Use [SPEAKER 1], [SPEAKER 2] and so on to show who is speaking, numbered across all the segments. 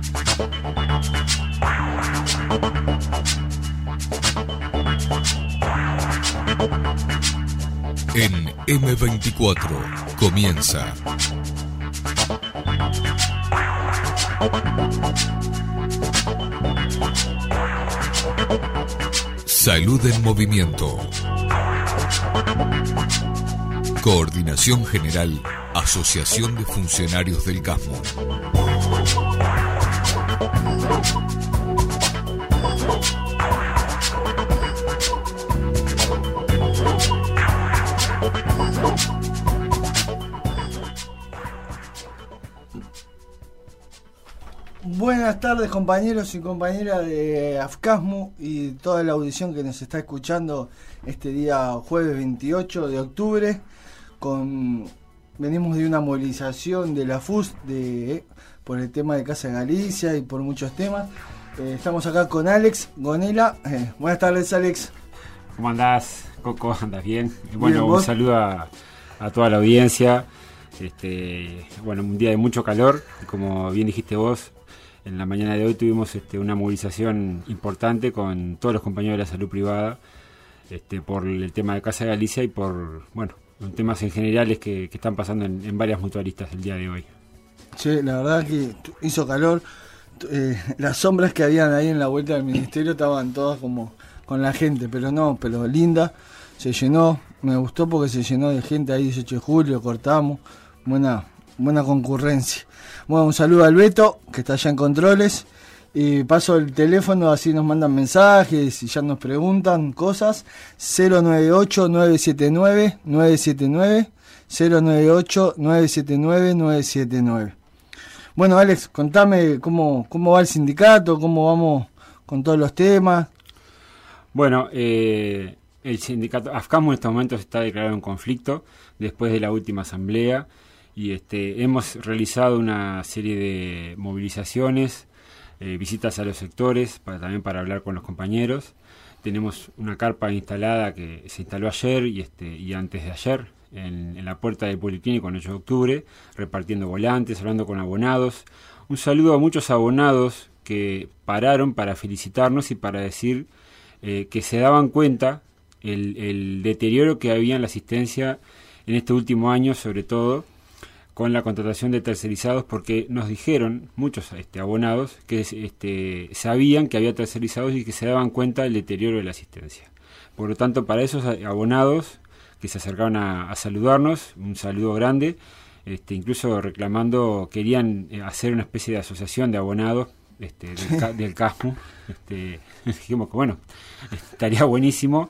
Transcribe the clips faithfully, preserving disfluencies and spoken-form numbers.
[SPEAKER 1] En eme veinticuatro comienza Salud en Movimiento. Coordinación General, Asociación de Funcionarios del CASMU.
[SPEAKER 2] Buenas tardes, compañeros y compañeras de AFCASMU y toda la audición que nos está escuchando este día jueves veintiocho de octubre. Con, venimos de una movilización de la F U S de, por el tema de Casa Galicia y por muchos temas. Eh, estamos acá con Alex Gonela. Eh, buenas tardes, Alex.
[SPEAKER 3] ¿Cómo andás, Coco? ¿Andas bien? Bueno,
[SPEAKER 2] bien,
[SPEAKER 3] un
[SPEAKER 2] ¿vos?
[SPEAKER 3] saludo a, a toda la audiencia. Este, bueno, un día de mucho calor, como bien dijiste vos. En la mañana de hoy tuvimos este, una movilización importante con todos los compañeros de la salud privada este, por el tema de Casa Galicia y por, bueno, temas en generales que, que están pasando en, en varias mutualistas el día de hoy.
[SPEAKER 2] Sí, la verdad que hizo calor. Eh, las sombras que habían ahí en la vuelta del ministerio estaban todas como con la gente, pero no, pero linda. Se llenó, me gustó porque se llenó de gente ahí, dieciocho de julio, cortamos. Buena, buena concurrencia. Bueno, un saludo al Beto, que está allá en controles. Y paso el teléfono, así nos mandan mensajes y ya nos preguntan cosas. cero nueve ocho nueve siete nueve nueve siete nueve, cero nueve ocho nueve siete nueve nueve siete nueve. Bueno, Alex, contame cómo, cómo va el sindicato, cómo vamos con todos los temas.
[SPEAKER 3] Bueno, eh, el sindicato AFCASMU en estos momentos está declarado en conflicto después de la última asamblea. Y este, hemos realizado una serie de movilizaciones, eh, visitas a los sectores, para, también para hablar con los compañeros. Tenemos una carpa instalada que se instaló ayer y, este, y antes de ayer en, en la puerta del Policlínico en ocho de octubre, repartiendo volantes, hablando con abonados. Un saludo a muchos abonados que pararon para felicitarnos y para decir eh, que se daban cuenta el, el deterioro que había en la asistencia en este último año, sobre todo con la contratación de tercerizados, porque nos dijeron muchos este, abonados que este, sabían que había tercerizados y que se daban cuenta del deterioro de la asistencia. Por lo tanto, para esos abonados que se acercaron a, a saludarnos, un saludo grande, este, incluso reclamando, querían hacer una especie de asociación de abonados este, del, del CASMU. Este, dijimos que bueno, estaría buenísimo,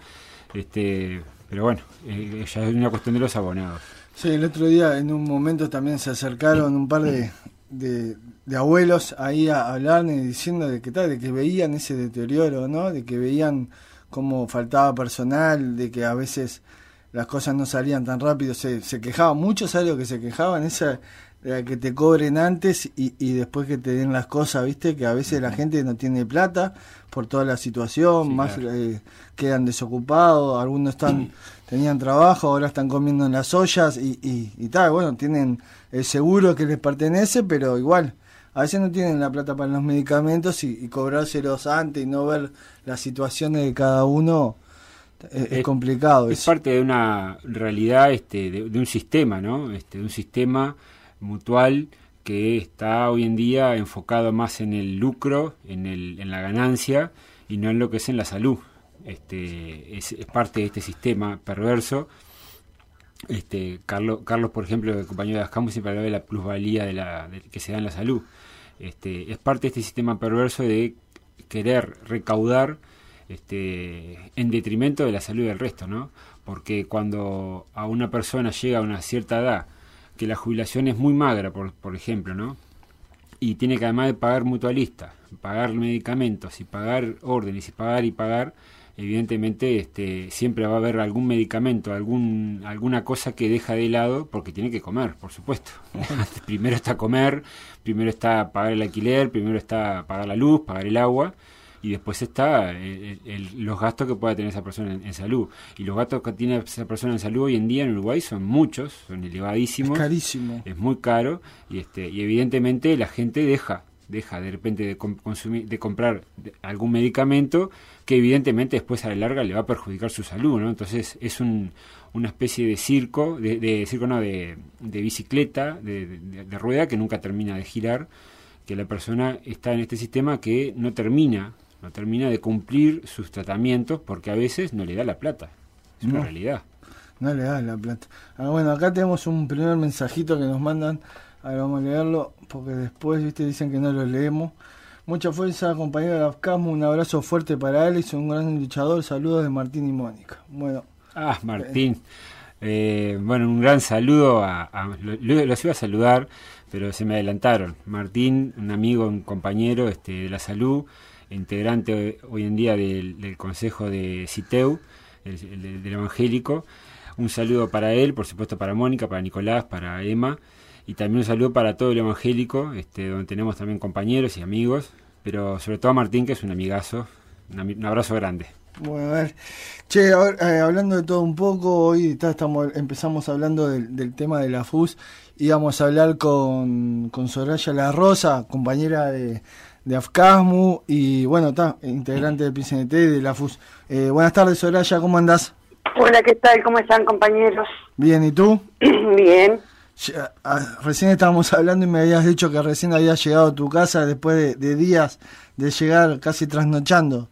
[SPEAKER 3] este, pero bueno, eh, ya es una cuestión de los abonados.
[SPEAKER 2] Sí, el otro día en un momento también se acercaron un par de, de, de abuelos ahí a hablar y diciendo de que tal, de que veían ese deterioro, ¿no? De que veían cómo faltaba personal, de que a veces las cosas no salían tan rápido, se, se quejaban, muchos ¿sabes lo que se quejaban? Esa de que te cobren antes y, y después que te den las cosas, ¿viste? Que a veces la gente no tiene plata por toda la situación, sí, más claro. eh, quedan desocupados, algunos están tenían trabajo, ahora están comiendo en las ollas y, y, y tal, bueno, tienen el seguro que les pertenece, pero igual, a veces no tienen la plata para los medicamentos y, y cobrárselos antes y no ver las situaciones de cada uno, es, es, es complicado.
[SPEAKER 3] Es
[SPEAKER 2] eso.
[SPEAKER 3] Parte de una realidad, este, de, de un sistema, ¿no? Este, de un sistema mutual que está hoy en día enfocado más en el lucro, en, el, en la ganancia y no en lo que es en la salud. Este, es, es parte de este sistema perverso. Este, Carlos, Carlos, por ejemplo, el compañero de AFCASMU, siempre hablaba de la plusvalía de la, de, que se da en la salud. Este, es parte de este sistema perverso de querer recaudar este, en detrimento de la salud del resto, ¿no? Porque cuando a una persona llega a una cierta edad, que la jubilación es muy magra, por, por ejemplo, ¿no? Y tiene que además de pagar mutualista, pagar medicamentos y pagar órdenes y pagar y pagar, evidentemente este, siempre va a haber algún medicamento, algún alguna cosa que deja de lado porque tiene que comer, por supuesto. Primero está comer, primero está pagar el alquiler, primero está pagar la luz, pagar el agua, y después está el, el, los gastos que pueda tener esa persona en, en salud. Y los gastos que tiene esa persona en salud hoy en día en Uruguay son muchos, son elevadísimos.
[SPEAKER 2] Es carísimo.
[SPEAKER 3] Es muy caro y este y evidentemente la gente deja deja de repente de consumir, de comprar algún medicamento que evidentemente después a la larga le va a perjudicar su salud, ¿no? Entonces es un, una especie de circo, de, de circo no, de, de bicicleta, de, de, de rueda que nunca termina de girar, que la persona está en este sistema que no termina, no termina de cumplir sus tratamientos porque a veces no le da la plata, es
[SPEAKER 2] no,
[SPEAKER 3] una realidad.
[SPEAKER 2] No le da la plata. Ah, bueno, acá tenemos un primer mensajito que nos mandan. Ahora vamos a leerlo, porque después, viste, dicen que no lo leemos. Mucha fuerza, compañero de Afcasmo, un abrazo fuerte para él, es un gran luchador, saludos de Martín y Mónica. Bueno.
[SPEAKER 3] Ah, Martín. Eh, bueno, un gran saludo, a, a lo, los iba a saludar, pero se me adelantaron. Martín, un amigo, un compañero este, de la salud, integrante hoy en día del, del Consejo de CITEU, el, el, del Evangélico. Un saludo para él, por supuesto para Mónica, para Nicolás, para Emma. Y también un saludo para todo el evangélico, este, donde tenemos también compañeros y amigos, pero sobre todo a Martín, que es un amigazo. Un, un abrazo grande.
[SPEAKER 2] Bueno, a ver. Che, a ver, eh, hablando de todo un poco, hoy está, estamos, empezamos hablando del, del tema de la F U S. Íbamos a hablar con, con Soraya La Rosa, compañera de, de Afcasmu, y bueno, está, integrante del P C N T de la F U S. Eh, buenas tardes, Soraya, ¿cómo andás?
[SPEAKER 4] Hola, ¿qué tal? ¿Cómo están, compañeros?
[SPEAKER 2] Bien, ¿y tú?
[SPEAKER 4] Bien.
[SPEAKER 2] Ya, a, recién estábamos hablando y me habías dicho que recién habías llegado a tu casa después de, de días de llegar casi trasnochando.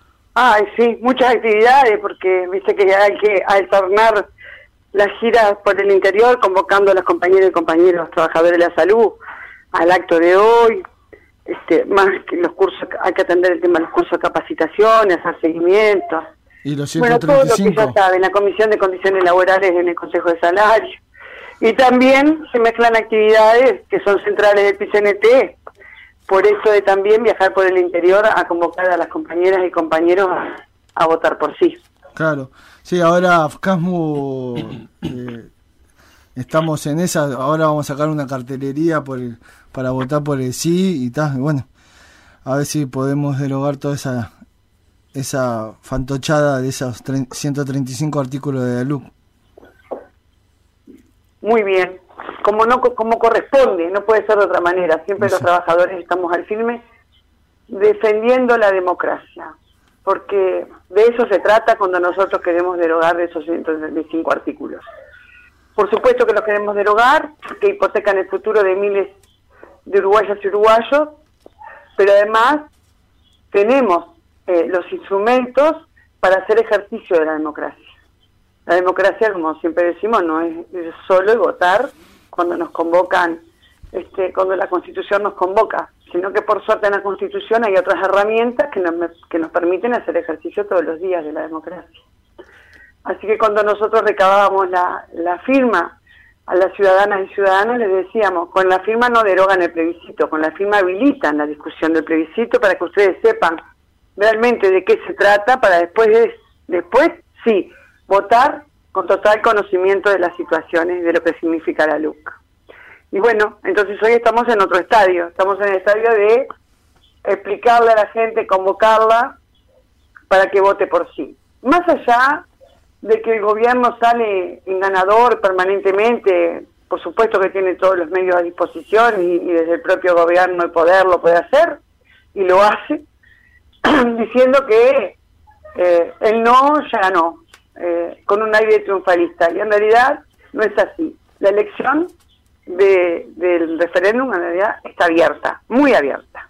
[SPEAKER 4] Ay, sí, muchas actividades, porque viste que hay que alternar las giras por el interior, convocando a los compañeros y compañeros trabajadores de la salud al acto de hoy. Este, más que los cursos, hay que atender el tema de los cursos de capacitación, hacer seguimiento.
[SPEAKER 2] Y los ciento treinta y cinco.
[SPEAKER 4] Bueno, todo lo que ya saben, la Comisión de Condiciones Laborales en el Consejo de Salario. Y también se mezclan actividades que son centrales del P C N T, por eso de también viajar por el interior a convocar a las compañeras y compañeros a, a votar por sí.
[SPEAKER 2] Claro, sí, ahora Afcasmu, eh, estamos en esa, ahora vamos a sacar una cartelería por el, para votar por el sí y tal, bueno, a ver si podemos derogar toda esa esa fantochada de esos ciento treinta y cinco artículos de la L U C.
[SPEAKER 4] Muy bien, como no como corresponde, no puede ser de otra manera. Siempre sí. Los trabajadores estamos al firme defendiendo la democracia, porque de eso se trata cuando nosotros queremos derogar esos ciento treinta y cinco artículos. Por supuesto que los queremos derogar, que hipotecan el futuro de miles de uruguayas y uruguayos, pero además tenemos eh, los instrumentos para hacer ejercicio de la democracia. La democracia, como siempre decimos, no es solo votar cuando nos convocan, este, cuando la Constitución nos convoca, sino que por suerte en la Constitución hay otras herramientas que nos, que nos permiten hacer ejercicio todos los días de la democracia. Así que cuando nosotros recabábamos la, la firma a las ciudadanas y ciudadanos, les decíamos, con la firma no derogan el plebiscito, con la firma habilitan la discusión del plebiscito para que ustedes sepan realmente de qué se trata, para después, después sí, votar con total conocimiento de las situaciones y de lo que significa la L U C. Y bueno, entonces hoy estamos en otro estadio, estamos en el estadio de explicarle a la gente, convocarla para que vote por sí. Más allá de que el gobierno sale en ganador permanentemente, por supuesto que tiene todos los medios a disposición y, y desde el propio gobierno el poder lo puede hacer, y lo hace, diciendo que eh, el no ya ganó, Eh, con un aire triunfalista, y en realidad no es así. La elección de, del referéndum en realidad está abierta, muy abierta,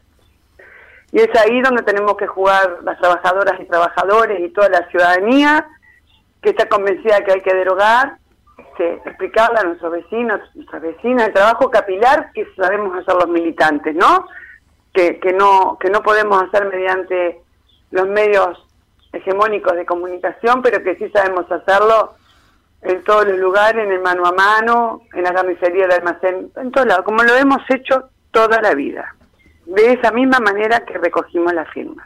[SPEAKER 4] y es ahí donde tenemos que jugar las trabajadoras y trabajadores y toda la ciudadanía que está convencida de que hay que derogar, este, explicarle a nuestros vecinos, nuestras vecinas, el trabajo capilar que sabemos hacer los militantes, ¿no? Que, que no que no podemos hacer mediante los medios hegemónicos de comunicación, pero que sí sabemos hacerlo en todos los lugares, en el mano a mano, en la carnicería, el almacén, en todos lados, como lo hemos hecho toda la vida, de esa misma manera que recogimos las firmas.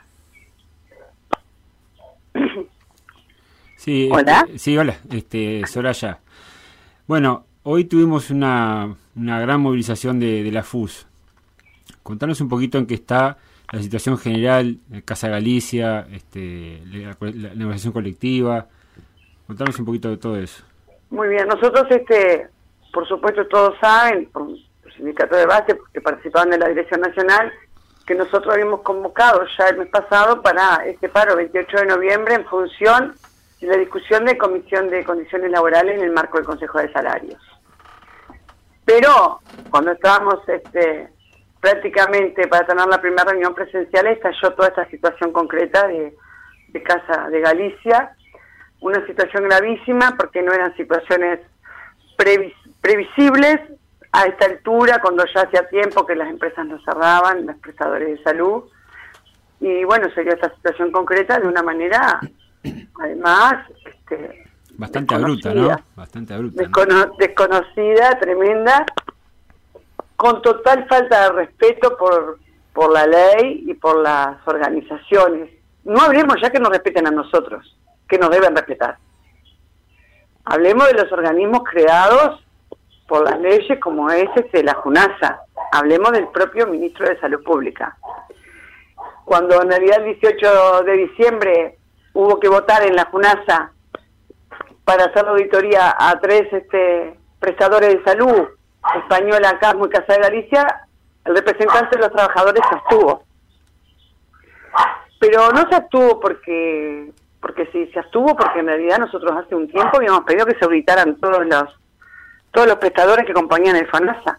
[SPEAKER 3] Sí,
[SPEAKER 4] hola.
[SPEAKER 3] Este, sí, hola, este, Soraya. Bueno, hoy tuvimos una, una gran movilización de, de la F U S. Contanos un poquito en qué está la situación general, Casa Galicia, este, la, la, la negociación colectiva. Contanos un poquito de todo eso.
[SPEAKER 4] Muy bien, nosotros, este, por supuesto, todos saben, por el sindicato de base, que participaban de la Dirección Nacional, que nosotros habíamos convocado ya el mes pasado para este paro veintiocho de noviembre en función de la discusión de Comisión de Condiciones Laborales en el marco del Consejo de Salarios. Pero cuando estábamos este, prácticamente para tener la primera reunión presencial, estalló toda esta situación concreta de, de Casa de Galicia, una situación gravísima porque no eran situaciones previs, previsibles a esta altura, cuando ya hacía tiempo que las empresas no cerraban, los prestadores de salud, y bueno, se dio esta situación concreta de una manera, además, este,
[SPEAKER 3] bastante abrupta, ¿no? Bastante abrupta,
[SPEAKER 4] descono
[SPEAKER 3] ¿no?
[SPEAKER 4] desconocida, tremenda, con total falta de respeto por, por la ley y por las organizaciones. No hablemos ya que nos respeten a nosotros, que nos deben respetar. Hablemos de los organismos creados por las leyes como es este, la JUNASA. Hablemos del propio ministro de Salud Pública. Cuando en realidad el dieciocho de diciembre hubo que votar en la JUNASA para hacer la auditoría a tres este, prestadores de salud, Española, Casmo y Casa de Galicia, el representante de los trabajadores se abstuvo. Pero no se abstuvo porque, porque sí, se abstuvo porque en realidad nosotros hace un tiempo habíamos pedido que se auditaran todos los todos los prestadores que acompañan el FONASA,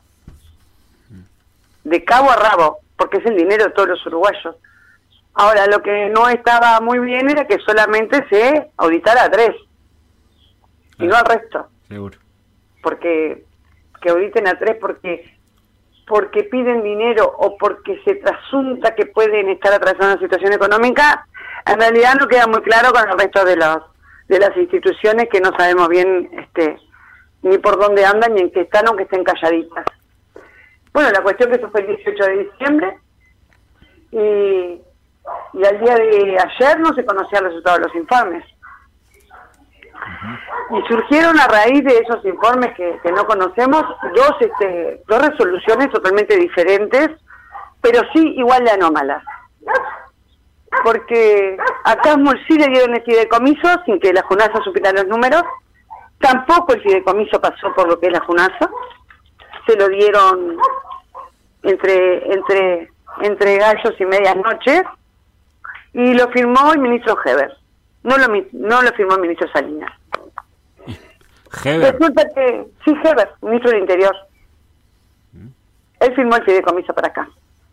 [SPEAKER 4] de cabo a rabo, porque es el dinero de todos los uruguayos. Ahora, lo que no estaba muy bien era que solamente se auditara a tres, y no al resto.
[SPEAKER 3] Seguro.
[SPEAKER 4] Porque que auditen a tres porque porque piden dinero o porque se trasunta que pueden estar atravesando una situación económica, en realidad no queda muy claro con el resto de los de las instituciones que no sabemos bien este ni por dónde andan ni en qué están, aunque estén calladitas. Bueno, la cuestión que eso fue el dieciocho de diciembre y, y al día de ayer no se conocían los resultados de los informes. Y surgieron a raíz de esos informes que, que no conocemos dos este dos resoluciones totalmente diferentes, pero sí igual de anómalas. Porque a Casmul sí le dieron el fideicomiso sin que la JUNASA supiera los números, tampoco el fideicomiso pasó por lo que es la JUNASA, se lo dieron entre entre entre gallos y medias noches, y lo firmó el ministro Heber, no lo no lo firmó el ministro Salinas.
[SPEAKER 3] Heber.
[SPEAKER 4] Resulta que, sí, Heber, ministro del Interior. ¿Mm? Él firmó el fideicomiso para acá,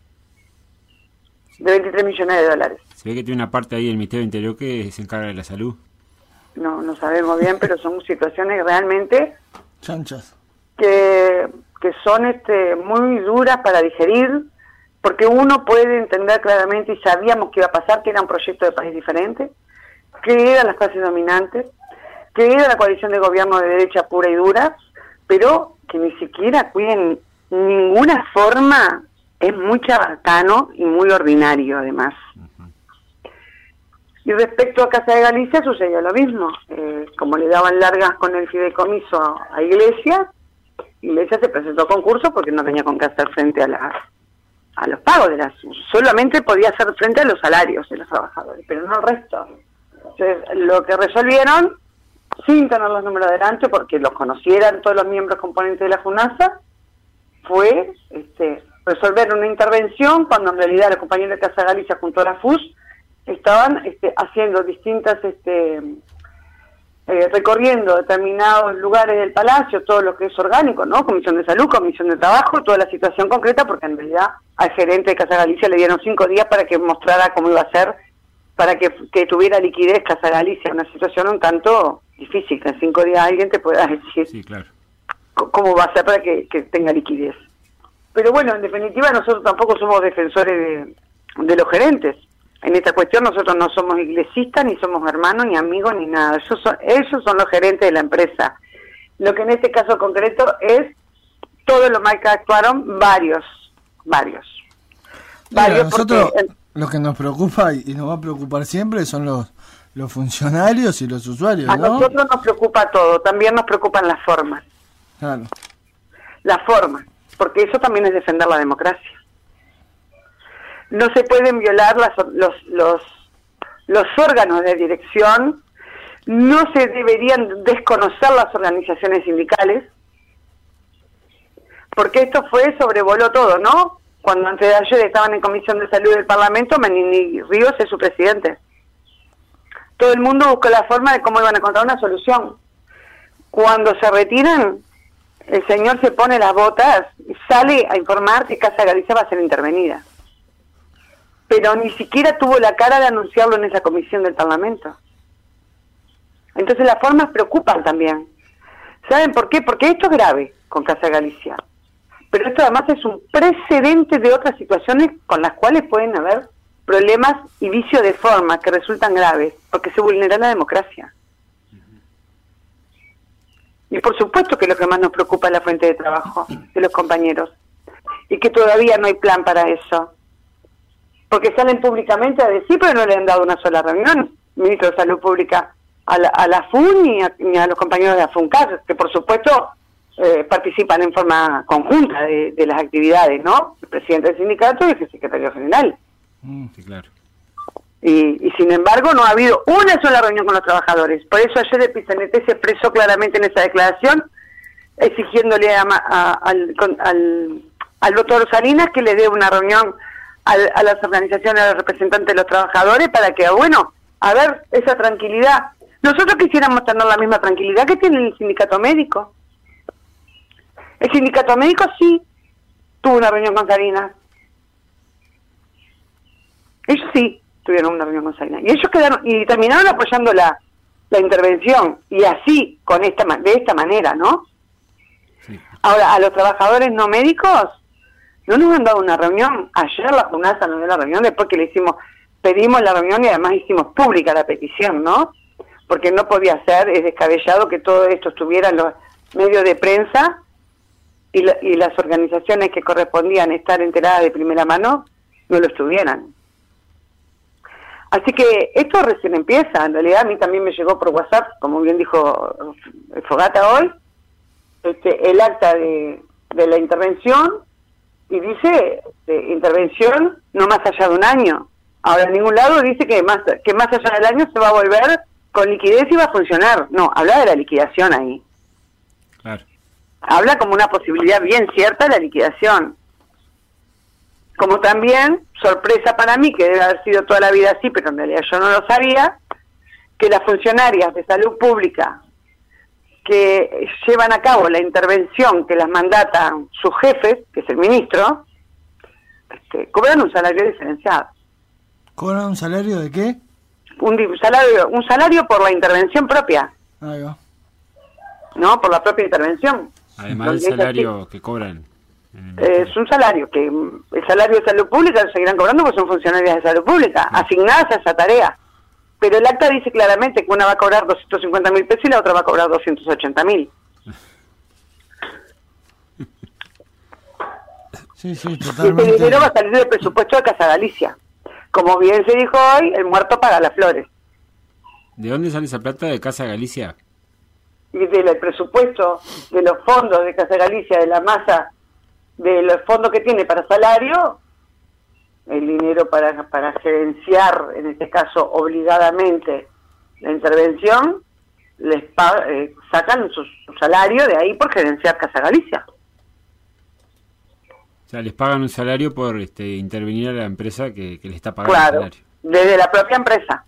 [SPEAKER 4] de veintitrés millones de dólares.
[SPEAKER 3] Se ve que tiene una parte ahí del Ministerio del Interior que se encarga de la salud.
[SPEAKER 4] No, no sabemos bien, pero son situaciones realmente
[SPEAKER 2] chanchas
[SPEAKER 4] que, que son este muy duras para digerir, porque uno puede entender claramente, y sabíamos que iba a pasar, que era un proyecto de país diferente, que eran las clases dominantes, que era la coalición de gobierno de derecha pura y dura, pero que ni siquiera cuiden ninguna forma, es muy charlatano y muy ordinario además. Uh-huh. Y respecto a Casa de Galicia sucedió lo mismo, eh, como le daban largas con el fideicomiso a Iglesia, Iglesia se presentó a concurso porque no tenía con qué hacer frente a las a los pagos, de las solamente podía hacer frente a los salarios de los trabajadores, pero no el resto. Entonces, lo que resolvieron, sin tener los números delante, porque los conocieran todos los miembros componentes de la JUNASA, fue este, resolver una intervención cuando en realidad los compañeros de Casa Galicia junto a la F U S estaban este, haciendo distintas, este, eh, recorriendo determinados lugares del Palacio, todo lo que es orgánico, ¿no? Comisión de Salud, Comisión de Trabajo, toda la situación concreta, porque en realidad al gerente de Casa Galicia le dieron cinco días para que mostrara cómo iba a ser, para que, que tuviera liquidez Casa Galicia, una situación un tanto difícil, que en cinco días alguien te pueda decir
[SPEAKER 3] sí, claro,
[SPEAKER 4] cómo va a ser para que, que tenga liquidez. Pero bueno, en definitiva nosotros tampoco somos defensores de, de los gerentes. En esta cuestión nosotros no somos iglesistas, ni somos hermanos, ni amigos, ni nada. Ellos son, ellos son los gerentes de la empresa. Lo que en este caso concreto es todo lo mal que actuaron varios, varios.
[SPEAKER 2] Mira,
[SPEAKER 4] varios
[SPEAKER 2] nosotros
[SPEAKER 4] porque,
[SPEAKER 2] lo que nos preocupa y nos va a preocupar siempre son los los funcionarios y los usuarios,
[SPEAKER 4] a
[SPEAKER 2] ¿no?
[SPEAKER 4] nosotros nos preocupa todo, también nos preocupan las formas.
[SPEAKER 2] Claro.
[SPEAKER 4] Las formas, porque eso también es defender la democracia. No se pueden violar las, los, los, los órganos de dirección, no se deberían desconocer las organizaciones sindicales, porque esto fue, sobrevoló todo, ¿no? cuando antes de ayer estaban en Comisión de Salud del Parlamento, Manini Ríos es su presidente. Todo el mundo buscó la forma de cómo iban a encontrar una solución. Cuando se retiran, el señor se pone las botas y sale a informar que Casa Galicia va a ser intervenida. Pero ni siquiera tuvo la cara de anunciarlo en esa comisión del Parlamento. Entonces las formas preocupan también. ¿Saben por qué? Porque esto es grave con Casa Galicia. Pero esto además es un precedente de otras situaciones con las cuales pueden haber problemas y vicios de forma que resultan graves, porque se vulnera la democracia. Y por supuesto que lo que más nos preocupa es la fuente de trabajo de los compañeros, y que todavía no hay plan para eso. Porque salen públicamente a decir, pero no le han dado una sola reunión, ministro de Salud Pública, a la, a la F U N ni a, ni a los compañeros de la FUNCAS, que por supuesto eh, participan en forma conjunta de, de las actividades, ¿no? El presidente del sindicato y el secretario general.
[SPEAKER 3] Mm, sí, claro.
[SPEAKER 4] Y, y sin embargo no ha habido una sola reunión con los trabajadores. Por eso ayer el P C N T se expresó claramente en esa declaración, exigiéndole a, a, al, al, al doctor Salinas que le dé una reunión a, a las organizaciones, a los representantes de los trabajadores, para que, bueno, a ver, esa tranquilidad. Nosotros quisiéramos tener la misma tranquilidad que tiene el sindicato médico. El sindicato médico sí tuvo una reunión con Salinas. Ellos sí tuvieron una reunión con Salinas. Y ellos quedaron, y terminaron apoyando la, la intervención. Y así, con esta de esta manera, ¿no? Sí. Ahora, a los trabajadores no médicos, no nos han dado una reunión. Ayer la FUNASA nos dio la reunión, después que le hicimos, pedimos la reunión y además hicimos pública la petición, ¿no? Porque no podía ser, es descabellado que todo esto estuviera en los medios de prensa y, la, y las organizaciones que correspondían estar enteradas de primera mano no lo estuvieran. Así que esto recién empieza. En realidad a mí también me llegó por WhatsApp, como bien dijo Fogata hoy, este, el acta de, de la intervención, y dice de intervención no más allá de un año. Ahora en ningún lado dice que más que más allá del año se va a volver con liquidez y va a funcionar. No, habla de la liquidación ahí.
[SPEAKER 3] Claro.
[SPEAKER 4] Habla como una posibilidad bien cierta de la liquidación. Como también, sorpresa para mí, que debe haber sido toda la vida así, pero en realidad yo no lo sabía, que las funcionarias de salud pública que llevan a cabo la intervención que las mandatan sus jefes, que es el ministro, este, cobran un salario diferenciado.
[SPEAKER 2] ¿Cobran un salario de qué?
[SPEAKER 4] Un salario, un salario por la intervención propia.
[SPEAKER 2] Ahí va.
[SPEAKER 4] No, por la propia intervención.
[SPEAKER 3] Además del salario que cobran.
[SPEAKER 4] Eh, es un salario que el salario de salud pública lo seguirán cobrando porque son funcionarias de salud pública, sí, asignadas a esa tarea. Pero el acta dice claramente que una va a cobrar doscientos cincuenta mil pesos y la otra va a cobrar doscientos ochenta mil.
[SPEAKER 2] Sí, sí, totalmente.
[SPEAKER 4] Y ese dinero va a salir del presupuesto de Casa Galicia. Como bien se dijo hoy, el muerto paga las flores.
[SPEAKER 3] ¿De dónde sale esa plata? ¿De Casa Galicia?
[SPEAKER 4] Y del presupuesto de los fondos de Casa Galicia, de la masa de los fondos que tiene para salario, el dinero para para gerenciar, en este caso obligadamente, la intervención, les paga, eh, sacan su, su salario de ahí por gerenciar Casa Galicia.
[SPEAKER 3] O sea, les pagan un salario por este, intervenir a la empresa que, que le está pagando
[SPEAKER 4] claro,
[SPEAKER 3] el salario.
[SPEAKER 4] Desde la propia empresa.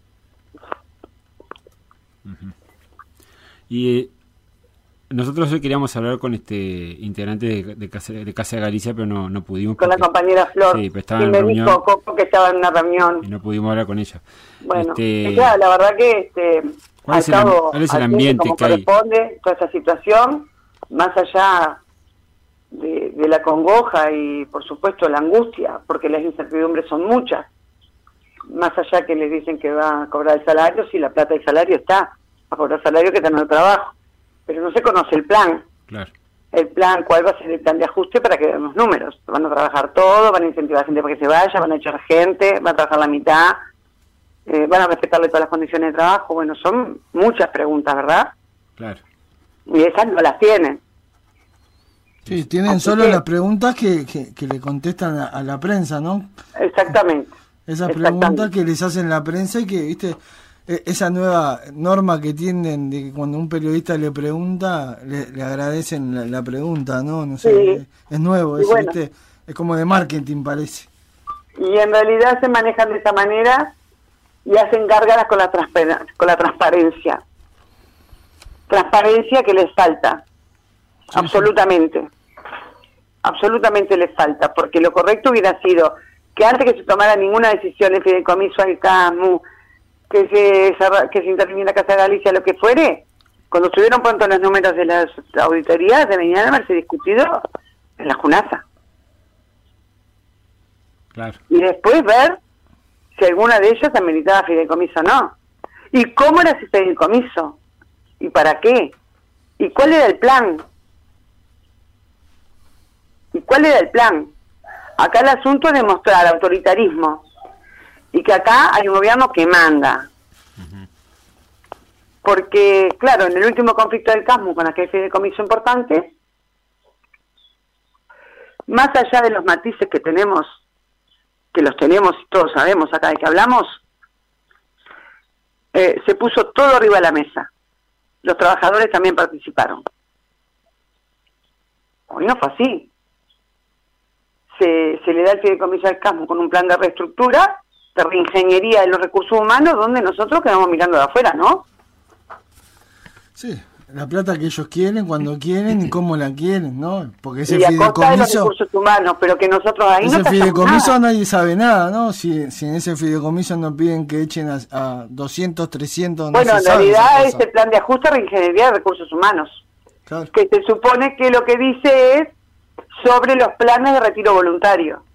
[SPEAKER 3] Uh-huh. Y eh, nosotros hoy queríamos hablar con este integrante de, de, Casa, de Casa Galicia, pero no, no pudimos.
[SPEAKER 4] Con
[SPEAKER 3] porque,
[SPEAKER 4] la compañera Flor.
[SPEAKER 3] Sí, pero estaba
[SPEAKER 4] y
[SPEAKER 3] en
[SPEAKER 4] me
[SPEAKER 3] reunión.
[SPEAKER 4] dijo Coco que estaba en una reunión.
[SPEAKER 3] Y no pudimos hablar con ella.
[SPEAKER 4] Bueno,
[SPEAKER 3] este,
[SPEAKER 4] ya, la verdad que este,
[SPEAKER 3] ¿cuál, es el,
[SPEAKER 4] cabo,
[SPEAKER 3] ¿cuál es el ambiente
[SPEAKER 4] como
[SPEAKER 3] que hay?
[SPEAKER 4] corresponde toda esa situación, más allá de, de la congoja y por supuesto la angustia, porque las incertidumbres son muchas, más allá que les dicen que va a cobrar el salario, si la plata del salario está, va a cobrar salario que está en el trabajo, pero no se conoce el plan.
[SPEAKER 3] Claro.
[SPEAKER 4] El plan, cuál va a ser el plan de ajuste para que vean los números. Van a trabajar todo, van a incentivar a la gente para que se vaya, van a echar gente, van a trabajar la mitad, eh, van a respetarle todas las condiciones de trabajo. Bueno, son muchas preguntas, ¿verdad?
[SPEAKER 3] Claro.
[SPEAKER 4] Y esas no las tienen.
[SPEAKER 2] Sí, tienen
[SPEAKER 4] Así
[SPEAKER 2] solo
[SPEAKER 4] que,
[SPEAKER 2] las preguntas que, que, que le contestan a, a la prensa, ¿no?
[SPEAKER 4] Exactamente.
[SPEAKER 2] Esas
[SPEAKER 4] exactamente.
[SPEAKER 2] preguntas que les hacen la prensa y que, viste, esa nueva norma que tienen de que cuando un periodista le pregunta, le, le agradecen la, la pregunta, ¿no? No sé,
[SPEAKER 4] Sí.
[SPEAKER 2] es, es nuevo,
[SPEAKER 4] Y
[SPEAKER 2] es,
[SPEAKER 4] bueno.
[SPEAKER 2] ¿viste? Es como de marketing, parece.
[SPEAKER 4] Y en realidad se manejan de esa manera y hacen gárgaras con la, transpa- con la transparencia. Transparencia que les falta. Sí, absolutamente. Sí. Absolutamente les falta, porque lo correcto hubiera sido que antes que se tomara ninguna decisión en fideicomiso al CASMU, que se, que se interviniera la Casa de Galicia, lo que fuere, cuando estuvieron pronto los números de las auditorías, deberían haberse discutido en la JUNASA.
[SPEAKER 3] Claro.
[SPEAKER 4] Y después ver si alguna de ellas ameritaba fideicomiso o no. ¿Y cómo era ese fideicomiso? ¿Y para qué? ¿Y cuál era el plan? ¿Y cuál era el plan? Acá el asunto es demostrar autoritarismo y que acá hay un gobierno que manda. Uh-huh. Porque, claro, en el último conflicto del CASMU con aquel fideicomiso importante, más allá de los matices que tenemos, que los tenemos y todos sabemos acá de que hablamos, eh, se puso todo arriba de la mesa. Los trabajadores también participaron. Hoy no fue así. Se, se le da el fideicomiso al CASMU con un plan de reestructura, de reingeniería de los recursos humanos, donde nosotros quedamos mirando de afuera, ¿no?
[SPEAKER 2] Sí, la plata que ellos quieren, cuando quieren y cómo la quieren, ¿no? Porque ese
[SPEAKER 4] y a costa de los
[SPEAKER 2] fideicomiso,
[SPEAKER 4] recursos humanos, pero que nosotros ahí
[SPEAKER 2] ese
[SPEAKER 4] no
[SPEAKER 2] fideicomiso
[SPEAKER 4] nada.
[SPEAKER 2] Nadie sabe nada, ¿no? Si, si en ese fideicomiso nos piden que echen a, a doscientos, trescientos, no
[SPEAKER 4] bueno,
[SPEAKER 2] se
[SPEAKER 4] en
[SPEAKER 2] sabe
[SPEAKER 4] realidad es el plan de ajuste de reingeniería de recursos humanos,
[SPEAKER 2] claro.
[SPEAKER 4] Que se supone que lo que dice es sobre los planes de retiro voluntario,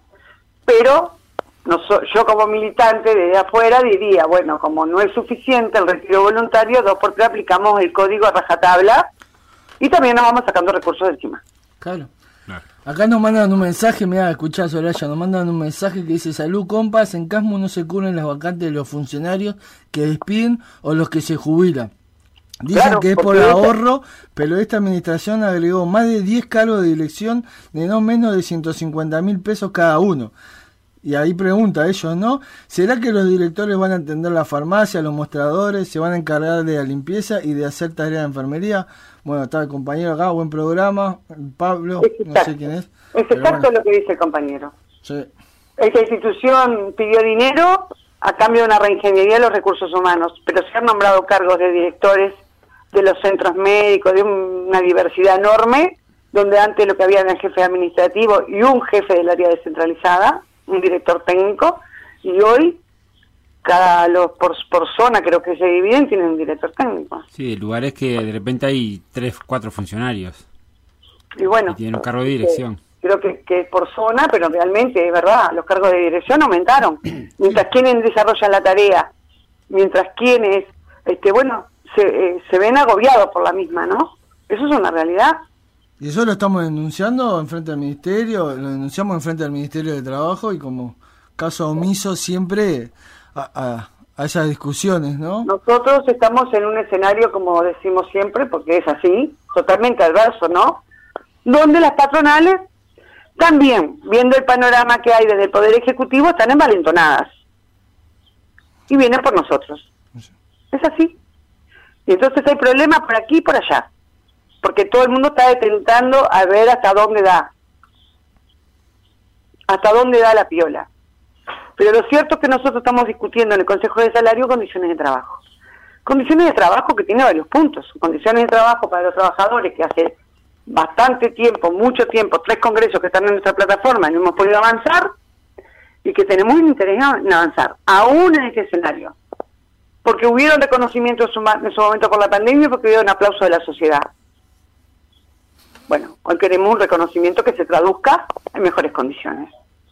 [SPEAKER 4] pero no so, yo como militante desde afuera diría, bueno, como no es suficiente el retiro voluntario, dos por tres aplicamos el código a rajatabla y también nos vamos sacando recursos de encima.
[SPEAKER 2] Claro. claro. Acá nos mandan un mensaje, mira, escuchá Soraya, nos mandan un mensaje que dice: salud compas, en CASMU no se cubren las vacantes de los funcionarios que despiden o los que se jubilan. Dicen claro, que es por ahorro, pero esta administración agregó más de diez cargos de dirección de no menos de ciento cincuenta mil pesos cada uno. Y ahí pregunta a ellos, ¿no? ¿Será que los directores van a atender la farmacia, los mostradores, se van a encargar de la limpieza y de hacer tareas de enfermería? Bueno, está el compañero acá, buen programa, Pablo, no sé quién es.
[SPEAKER 4] Es exacto bueno. Lo que dice el compañero.
[SPEAKER 2] Sí.
[SPEAKER 4] Esta institución pidió dinero a cambio de una reingeniería de los recursos humanos, pero se han nombrado cargos de directores de los centros médicos, de una diversidad enorme, donde antes lo que había era el jefe administrativo y un jefe del área descentralizada, un director técnico, y hoy cada los por, por zona creo que se dividen tienen un director técnico.
[SPEAKER 3] Sí, lugares que de repente hay tres, cuatro funcionarios.
[SPEAKER 4] Y bueno,
[SPEAKER 3] y tienen un cargo de dirección.
[SPEAKER 4] Eh, creo que, que es por zona, pero realmente es verdad, los cargos de dirección aumentaron. Mientras quienes desarrollan la tarea, mientras quienes, este, bueno, se, eh, se ven agobiados por la misma, ¿no? Eso es una realidad.
[SPEAKER 2] Y eso lo estamos denunciando en frente al Ministerio, lo denunciamos en frente al Ministerio de Trabajo y como caso omiso siempre a, a, a esas discusiones, ¿no?
[SPEAKER 4] Nosotros estamos en un escenario, como decimos siempre, porque es así, totalmente adverso, ¿no? Donde las patronales también, viendo el panorama que hay desde el Poder Ejecutivo, están envalentonadas. Y vienen por nosotros. Es así. Y entonces hay problemas por aquí y por allá. Porque todo el mundo está intentando a ver hasta dónde da. Hasta dónde da la piola. Pero lo cierto es que nosotros estamos discutiendo en el Consejo de Salario condiciones de trabajo. Condiciones de trabajo que tiene varios puntos. Condiciones de trabajo para los trabajadores que hace bastante tiempo, mucho tiempo, tres congresos que están en nuestra plataforma y no hemos podido avanzar y que tenemos un interés en avanzar, aún en este escenario. Porque hubieron reconocimientos en su momento por la pandemia, porque hubieron aplauso de la sociedad. Bueno, hoy queremos un reconocimiento que se traduzca en mejores condiciones.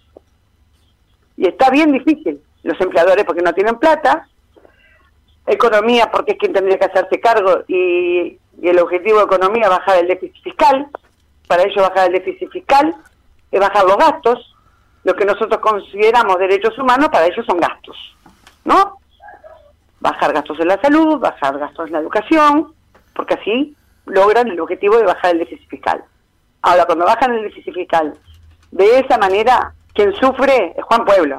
[SPEAKER 4] Y está bien difícil. Los empleadores porque no tienen plata, economía porque es quien tendría que hacerse cargo y, y el objetivo de economía es bajar el déficit fiscal. Para ello bajar el déficit fiscal es bajar los gastos. Lo que nosotros consideramos derechos humanos para ellos son gastos, ¿no? Bajar gastos en la salud, bajar gastos en la educación, porque así logran el objetivo de bajar el déficit fiscal. Ahora, cuando bajan el déficit fiscal de esa manera, quien sufre es Juan Pueblo.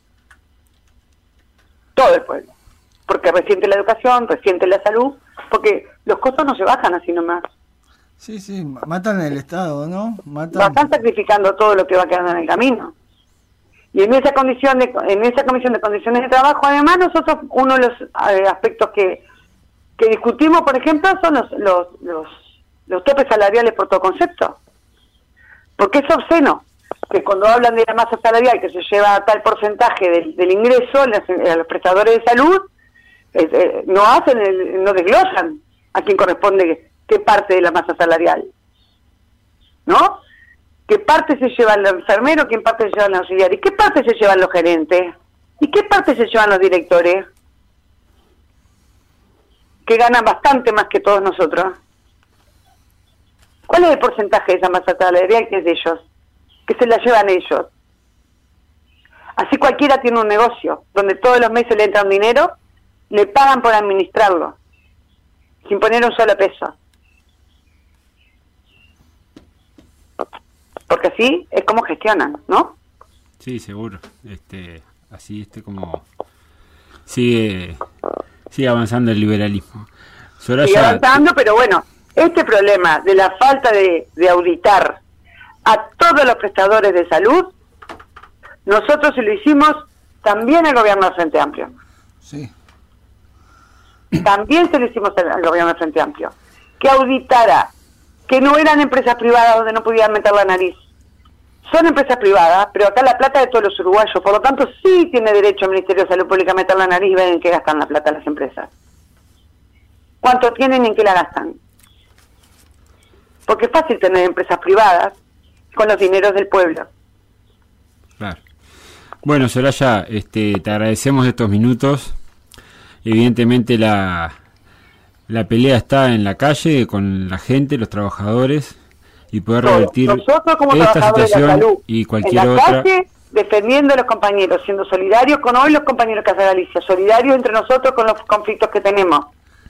[SPEAKER 4] Todo el pueblo. Porque resiente la educación, resiente la salud, porque los costos no se bajan así nomás.
[SPEAKER 2] Sí, sí, matan el Estado, ¿no? Matan...
[SPEAKER 4] Están sacrificando todo lo que va quedando en el camino. Y en esa condición de, en esa comisión de condiciones de trabajo, además, nosotros, uno de los eh, aspectos que, que discutimos, por ejemplo, son los, los, los, los topes salariales por todo concepto. Porque es obsceno que cuando hablan de la masa salarial que se lleva a tal porcentaje del, del ingreso, las, eh, los prestadores de salud eh, eh, no hacen, el, no desglosan a quién corresponde qué parte de la masa salarial, ¿no? ¿Qué parte se llevan los enfermeros? ¿Qué parte se llevan los auxiliares? ¿Y qué parte se llevan los gerentes? ¿Y qué parte se llevan los directores? Que ganan bastante más que todos nosotros. ¿Cuál es el porcentaje de esa masa salarial que es de ellos? Que se la llevan ellos. Así cualquiera tiene un negocio, donde todos los meses le entra un dinero, le pagan por administrarlo, sin poner un solo peso. Porque así es como gestionan, ¿no?
[SPEAKER 3] Sí, seguro. Este, así este como sigue sigue avanzando el liberalismo. Soraya,
[SPEAKER 4] sigue avanzando, pero bueno, este problema de la falta de, de auditar a todos los prestadores de salud, nosotros lo hicimos también el gobierno del Frente Amplio.
[SPEAKER 2] Sí.
[SPEAKER 4] También se lo hicimos al gobierno del Frente Amplio. Que auditara que no eran empresas privadas donde no podían meter la nariz. Son empresas privadas, pero acá la plata de todos los uruguayos, por lo tanto sí tiene derecho el Ministerio de Salud Pública a meter la nariz y ver en qué gastan la plata las empresas. ¿Cuánto tienen y en qué la gastan? Porque es fácil tener empresas privadas con los dineros del pueblo.
[SPEAKER 3] Claro. Bueno, Soraya, este, te agradecemos estos minutos. Evidentemente la... La pelea está en la calle con la gente, los trabajadores, y poder revertir
[SPEAKER 4] nosotros como
[SPEAKER 3] esta
[SPEAKER 4] trabajadores
[SPEAKER 3] situación
[SPEAKER 4] de la salud,
[SPEAKER 3] y cualquier
[SPEAKER 4] en la
[SPEAKER 3] otra.
[SPEAKER 4] Calle, defendiendo a los compañeros, siendo solidarios con hoy los compañeros de Casa Galicia, solidarios entre nosotros con los conflictos que tenemos,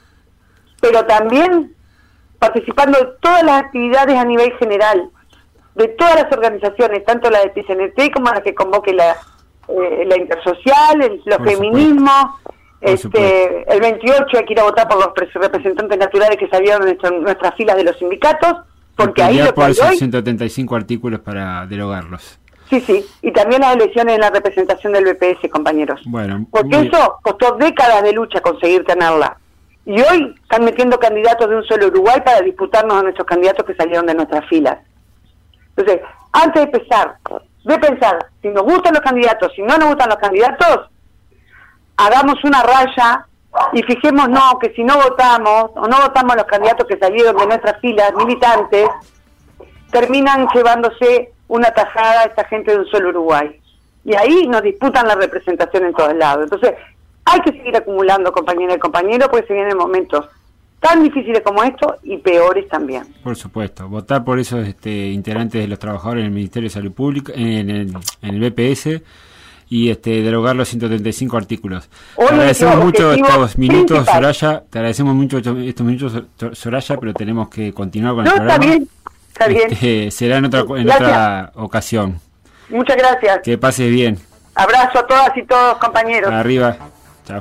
[SPEAKER 4] pero también participando de todas las actividades a nivel general, de todas las organizaciones, tanto la de P C N T como la que convoque la, eh, la Intersocial, el, los
[SPEAKER 3] Por
[SPEAKER 4] feminismos.
[SPEAKER 3] Por
[SPEAKER 4] Este, el veintiocho hay que ir a votar por los representantes naturales que salieron de nuestra, nuestras filas de los sindicatos, porque ahí lo que
[SPEAKER 3] por
[SPEAKER 4] hay
[SPEAKER 3] esos
[SPEAKER 4] hoy,
[SPEAKER 3] ciento setenta y cinco artículos para derogarlos.
[SPEAKER 4] sí, sí, y también las elecciones en la representación del B P S, compañeros.
[SPEAKER 3] Bueno,
[SPEAKER 4] porque
[SPEAKER 3] muy...
[SPEAKER 4] eso costó décadas de lucha conseguir tenerla. Y hoy están metiendo candidatos de un solo Uruguay para disputarnos a nuestros candidatos que salieron de nuestras filas. Entonces, antes de empezar, de pensar si nos gustan los candidatos, si no nos gustan los candidatos, hagamos una raya y fijemos no que si no votamos o no votamos a los candidatos que salieron de nuestras filas militantes, terminan llevándose una tajada a esta gente de un solo Uruguay. Y ahí nos disputan la representación en todos lados. Entonces, hay que seguir acumulando, compañeras y compañeros, porque se vienen momentos tan difíciles como estos y peores también.
[SPEAKER 3] Por supuesto, votar por esos este, integrantes de los trabajadores en el Ministerio de Salud Pública, en el, en el B P S, y este derogar los ciento treinta y cinco artículos. Te
[SPEAKER 4] Hoy
[SPEAKER 3] agradecemos mucho estos minutos,
[SPEAKER 4] principal.
[SPEAKER 3] Soraya, te agradecemos mucho estos minutos, Soraya, pero tenemos que continuar con
[SPEAKER 4] No,
[SPEAKER 3] el
[SPEAKER 4] está
[SPEAKER 3] programa.
[SPEAKER 4] bien, está bien.
[SPEAKER 3] Este, será en otra en
[SPEAKER 4] Gracias.
[SPEAKER 3] otra ocasión.
[SPEAKER 4] Muchas gracias.
[SPEAKER 3] Que pases bien.
[SPEAKER 4] Abrazo a todas y todos, compañeros.
[SPEAKER 3] Arriba. Chao.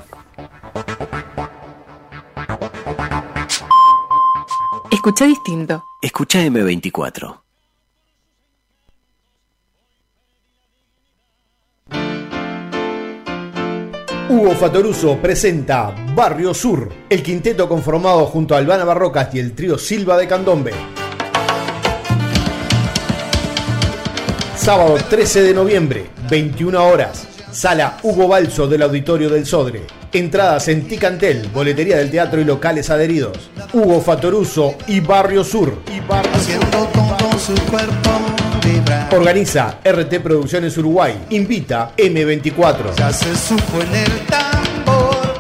[SPEAKER 5] Escucha distinto.
[SPEAKER 6] Escucha eme veinticuatro.
[SPEAKER 7] Hugo Fatoruso presenta Barrio Sur, el quinteto conformado junto a Albana Barrocas y el trío Silva de Candombe. Sábado trece de noviembre, veintiuna horas, Sala Hugo Balso del Auditorio del Sodre. Entradas en Ticantel, boletería del teatro y locales adheridos. Hugo Fatoruso y Barrio Sur. Y Barrio Sur. Organiza R T Producciones Uruguay. Invita eme veinticuatro.
[SPEAKER 8] Ya se supo en el tambor.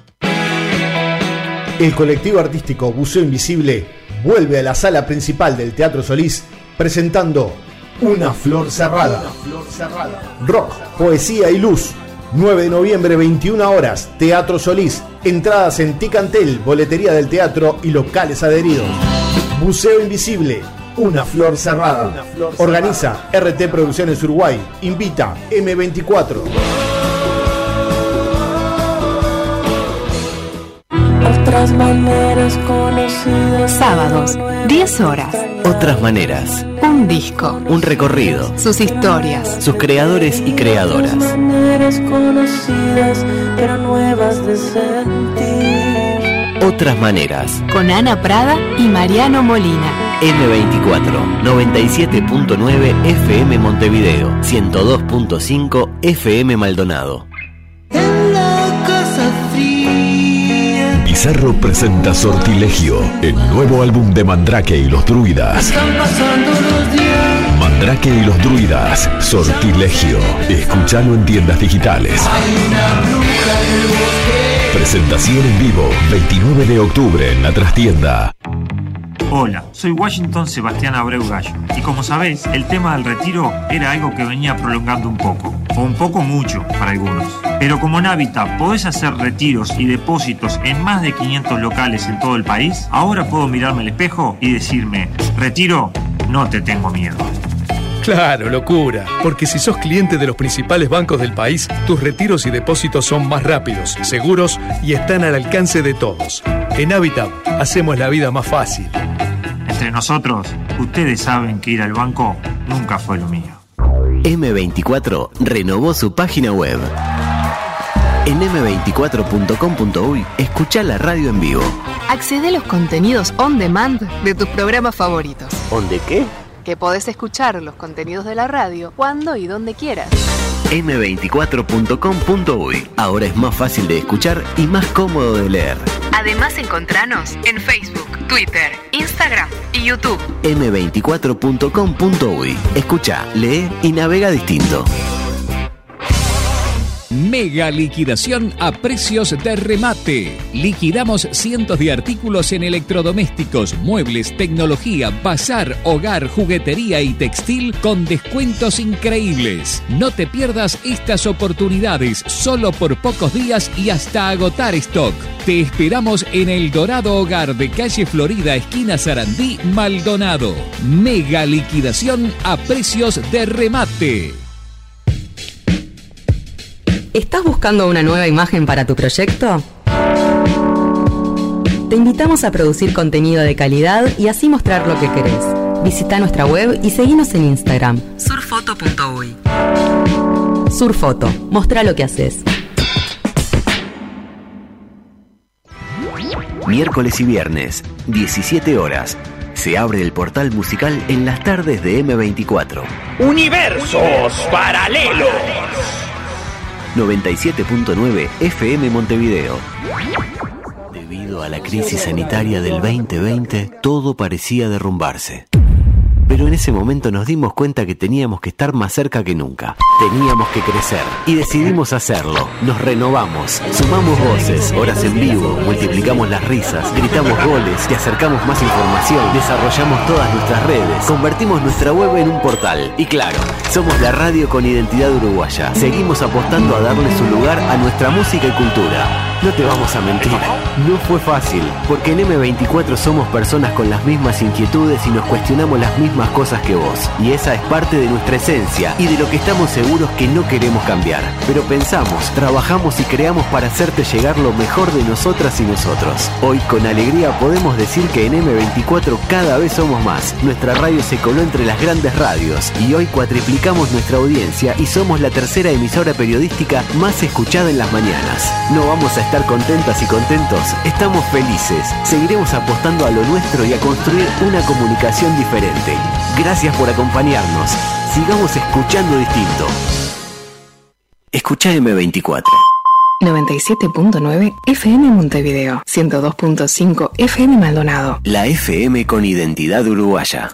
[SPEAKER 7] El colectivo artístico Buceo Invisible vuelve a la sala principal del Teatro Solís presentando Una Flor Cerrada. Una flor cerrada. Rock, poesía y luz. nueve de noviembre, veintiuna horas, Teatro Solís. Entradas en Ticantel, boletería del teatro y locales adheridos. Buceo Invisible, Una Flor Cerrada. Una flor cerrada. Organiza R T Producciones Uruguay. Invita eme veinticuatro.
[SPEAKER 9] Otras maneras conocidas.
[SPEAKER 5] Sábados, diez horas.
[SPEAKER 6] Otras maneras.
[SPEAKER 5] Un disco.
[SPEAKER 6] Un recorrido.
[SPEAKER 5] Sus historias.
[SPEAKER 6] Sus creadores y creadoras.
[SPEAKER 9] Otras maneras conocidas, pero nuevas de sentir.
[SPEAKER 6] Otras maneras.
[SPEAKER 5] Con Ana Prada y Mariano Molina.
[SPEAKER 6] eme veinticuatro, noventa y siete punto nueve F M Montevideo, ciento dos punto cinco F M Maldonado.
[SPEAKER 9] En la casa fría.
[SPEAKER 1] Pizarro presenta Sortilegio, el nuevo álbum de Mandrake y los Druidas.
[SPEAKER 9] Están pasando los días.
[SPEAKER 1] Mandrake y los Druidas, Sortilegio. Escuchalo en tiendas digitales.
[SPEAKER 9] Hay una bruja en el bosque.
[SPEAKER 1] Presentación en vivo, veintinueve de octubre en la trastienda.
[SPEAKER 10] Hola, soy Washington Sebastián Abreu Gallo y como sabéis, el tema del retiro era algo que venía prolongando un poco, o un poco mucho para algunos. Pero como en Habitat podés hacer retiros y depósitos en más de quinientos locales en todo el país, ahora puedo mirarme al espejo y decirme, retiro, no te tengo miedo.
[SPEAKER 11] Claro, locura, porque si sos cliente de los principales bancos del país, tus retiros y depósitos son más rápidos, seguros y están al alcance de todos. En Habitat hacemos la vida más fácil.
[SPEAKER 10] Entre nosotros, ustedes saben que ir al banco nunca fue lo mío.
[SPEAKER 6] eme veinticuatro renovó su página web. En eme veinticuatro punto com punto uy escuchá la radio en vivo.
[SPEAKER 5] Accede a los contenidos on demand de tus programas favoritos.
[SPEAKER 6] ¿On de qué?
[SPEAKER 5] Que podés escuchar los contenidos de la radio cuando y donde quieras.
[SPEAKER 6] eme veinticuatro punto com punto uy. Ahora es más fácil de escuchar y más cómodo de leer.
[SPEAKER 5] Además, encontranos en Facebook, Twitter, Instagram y YouTube.
[SPEAKER 6] eme veinticuatro punto com punto uy. Escucha, lee y navega distinto.
[SPEAKER 12] Mega liquidación a precios de remate. Liquidamos cientos de artículos en electrodomésticos, muebles, tecnología, bazar, hogar, juguetería y textil con descuentos increíbles. No te pierdas estas oportunidades solo por pocos días y hasta agotar stock. Te esperamos en El Dorado Hogar de calle Florida, esquina Sarandí, Maldonado. Mega liquidación a precios de remate.
[SPEAKER 13] ¿Estás buscando una nueva imagen para tu proyecto? Te invitamos a producir contenido de calidad y así mostrar lo que querés. Visita nuestra web y seguinos en Instagram, surfoto punto uy. Surfoto, mostrá lo que haces.
[SPEAKER 6] Miércoles y viernes, diecisiete horas. Se abre el portal musical en las tardes de eme veinticuatro.
[SPEAKER 14] Universos paralelos.
[SPEAKER 6] noventa y siete punto nueve F M Montevideo. Debido a la crisis sanitaria del veinte veinte, todo parecía derrumbarse. Pero en ese momento nos dimos cuenta que teníamos que estar más cerca que nunca. Teníamos que crecer y decidimos hacerlo. Nos renovamos, sumamos voces, horas en vivo, multiplicamos las risas, gritamos goles, te acercamos más información, desarrollamos todas nuestras redes, convertimos nuestra web en un portal. Y claro, somos la radio con identidad uruguaya. Seguimos apostando a darle su lugar a nuestra música y cultura. No te vamos a mentir, no fue fácil, porque en eme veinticuatro somos personas con las mismas inquietudes y nos cuestionamos las mismas cosas que vos. Y esa es parte de nuestra esencia y de lo que estamos seguros que no queremos cambiar. Pero pensamos, trabajamos y creamos para hacerte llegar lo mejor de nosotras y nosotros. Hoy con alegría podemos decir que en eme veinticuatro cada vez somos más. Nuestra radio se coló entre las grandes radios y hoy cuatriplicamos nuestra audiencia y somos la tercera emisora periodística más escuchada en las mañanas. No vamos a estar contentas y contentos, estamos felices. Seguiremos apostando a lo nuestro y a construir una comunicación diferente. Gracias por acompañarnos. Sigamos escuchando distinto. Escucha eme veinticuatro.
[SPEAKER 5] noventa y siete punto nueve F M Montevideo, ciento dos punto cinco F M Maldonado.
[SPEAKER 6] La F M con identidad uruguaya.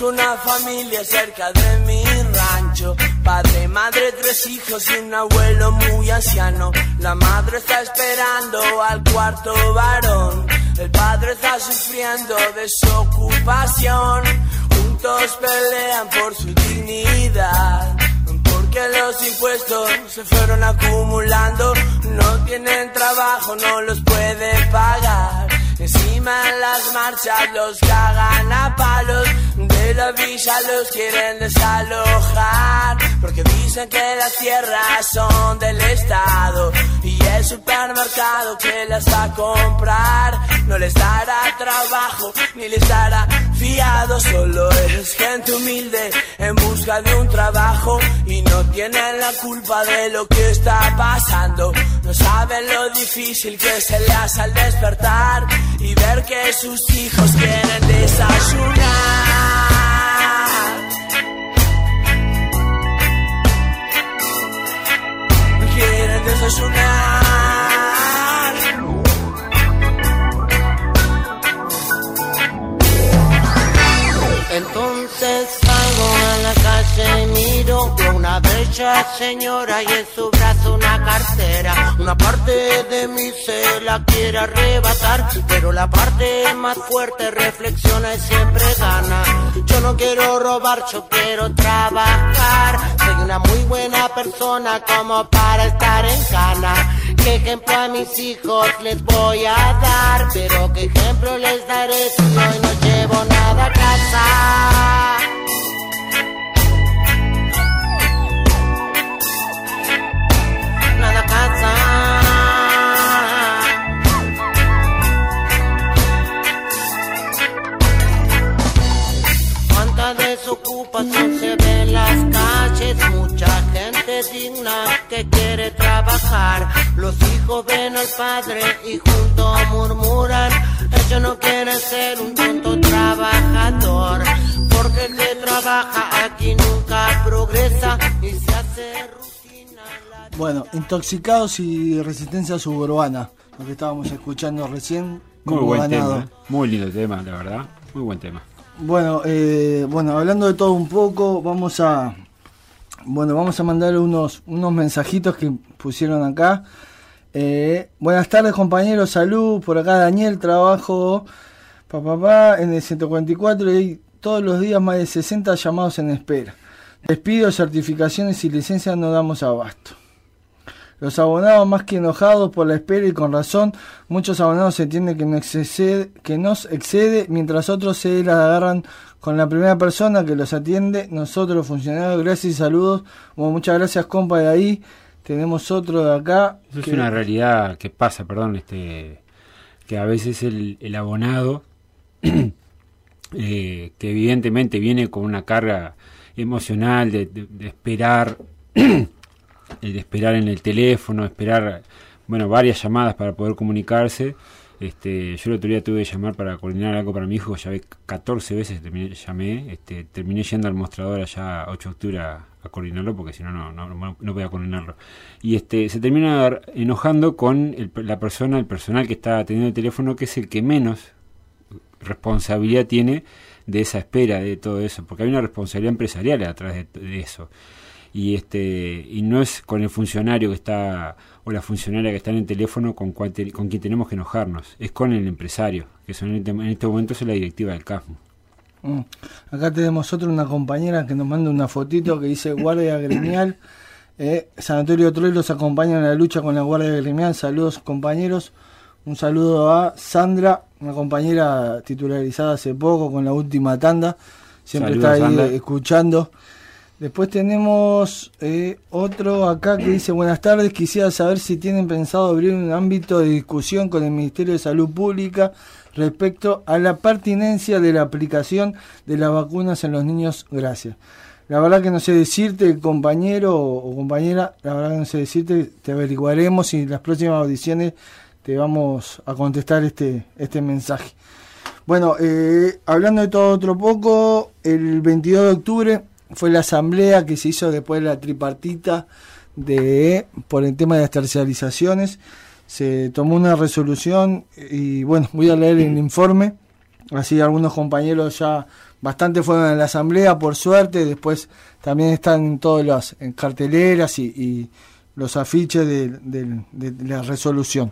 [SPEAKER 15] Busco una familia cerca de mi rancho. Padre, madre, tres hijos y un abuelo muy anciano. La madre está esperando al cuarto varón. El padre está sufriendo desocupación. Juntos pelean por su dignidad, porque los impuestos se fueron acumulando. No tienen trabajo, no los pueden pagar. Encima en las marchas los cagan a palos. De la villa los quieren desalojar, porque dicen que las tierras son del Estado y el supermercado que las va a comprar no les dará trabajo ni les dará fiado. Solo es gente humilde en busca de un trabajo y no tienen la culpa de lo que está pasando. No saben lo difícil que se le hace al despertar y ver que sus hijos quieren desayunar. Quieren desayunar.
[SPEAKER 16] Entonces salgo a la calle y miro a una bella señora y en su brazo una cartera. Una parte de mí se la quiere arrebatar, pero la parte más fuerte reflexiona y siempre gana. Yo no quiero robar, yo quiero trabajar. Soy una muy buena persona como para estar en cana. ¿Qué ejemplo a mis hijos les voy a dar? Pero ¿qué ejemplo les daré si hoy no llevo nada a casa? Nada a casa. Cuánta desocupación se ve en las calles, mucha gente digna que quiere trabajar. Los hijos ven al padre y juntos murmuran, ellos no quieren ser un tonto trabajador, porque el que trabaja aquí nunca progresa y se hace rutina.
[SPEAKER 2] Bueno, Intoxicados y Resistencia Suburbana, lo que estábamos escuchando recién.
[SPEAKER 3] Muy buen
[SPEAKER 2] ganado.
[SPEAKER 3] tema, muy lindo tema, la verdad, muy buen tema.
[SPEAKER 2] Bueno, eh, bueno, hablando de todo un poco, vamos a, bueno, vamos a mandar unos, unos mensajitos que pusieron acá. Eh, buenas tardes, compañeros, salud, por acá Daniel, trabajo papá pa, pa, en el ciento cuarenta y cuatro y hay todos los días más de sesenta llamados en espera. Despidos, certificaciones y licencias no damos abasto. Los abonados más que enojados por la espera y con razón, muchos abonados entienden que, no excede, que nos excede, mientras otros se la agarran con la primera persona que los atiende. Nosotros los funcionarios, gracias y saludos. Bueno, muchas gracias, compa, de ahí. Tenemos otro de acá.
[SPEAKER 3] Eso
[SPEAKER 2] que...
[SPEAKER 3] es una realidad que pasa, perdón, este que a veces el, el abonado, eh, que evidentemente viene con una carga emocional de, de, de esperar, de esperar en el teléfono, esperar, bueno, varias llamadas para poder comunicarse. Este, yo el otro día tuve que llamar para coordinar algo para mi hijo, ya catorce veces terminé, llamé, este, terminé yendo al mostrador allá ocho de octubre a, a coordinarlo, porque si no, no, no, no voy a coordinarlo. Y este, se termina enojando con el, la persona, el personal que está atendiendo el teléfono, que es el que menos responsabilidad tiene de esa espera, de todo eso, porque hay una responsabilidad empresarial atrás de, de eso. Y este y no es con el funcionario que está o la funcionaria que está en el teléfono con, cual te, con quien tenemos que enojarnos, es con el empresario, que son en este, en este momento es la directiva del C A F M.
[SPEAKER 2] Mm. Acá tenemos otra, una compañera que nos manda una fotito que dice guardia gremial, eh, Sanatorio Troy los acompaña en la lucha con la guardia gremial. Saludos, compañeros. Un saludo a Sandra, una compañera titularizada hace poco con la última tanda, siempre Saludos, está ahí Sandra. escuchando. Después tenemos eh, otro acá que dice buenas tardes, quisiera saber si tienen pensado abrir un ámbito de discusión con el Ministerio de Salud Pública respecto a la pertinencia de la aplicación de las vacunas en los niños. Gracias. La verdad que no sé decirte, compañero o compañera, la verdad que no sé decirte, te averiguaremos y en las próximas audiciones te vamos a contestar este, este mensaje. Bueno, eh, hablando de todo otro poco, el veintidós de octubre fue la asamblea que se hizo después de la tripartita de por el tema de las terciarizaciones. Se tomó una resolución y bueno, voy a leer el informe así algunos compañeros ya bastante fueron a la asamblea, por suerte, después también están en todas las en carteleras y, y los afiches de, de, de, de la resolución.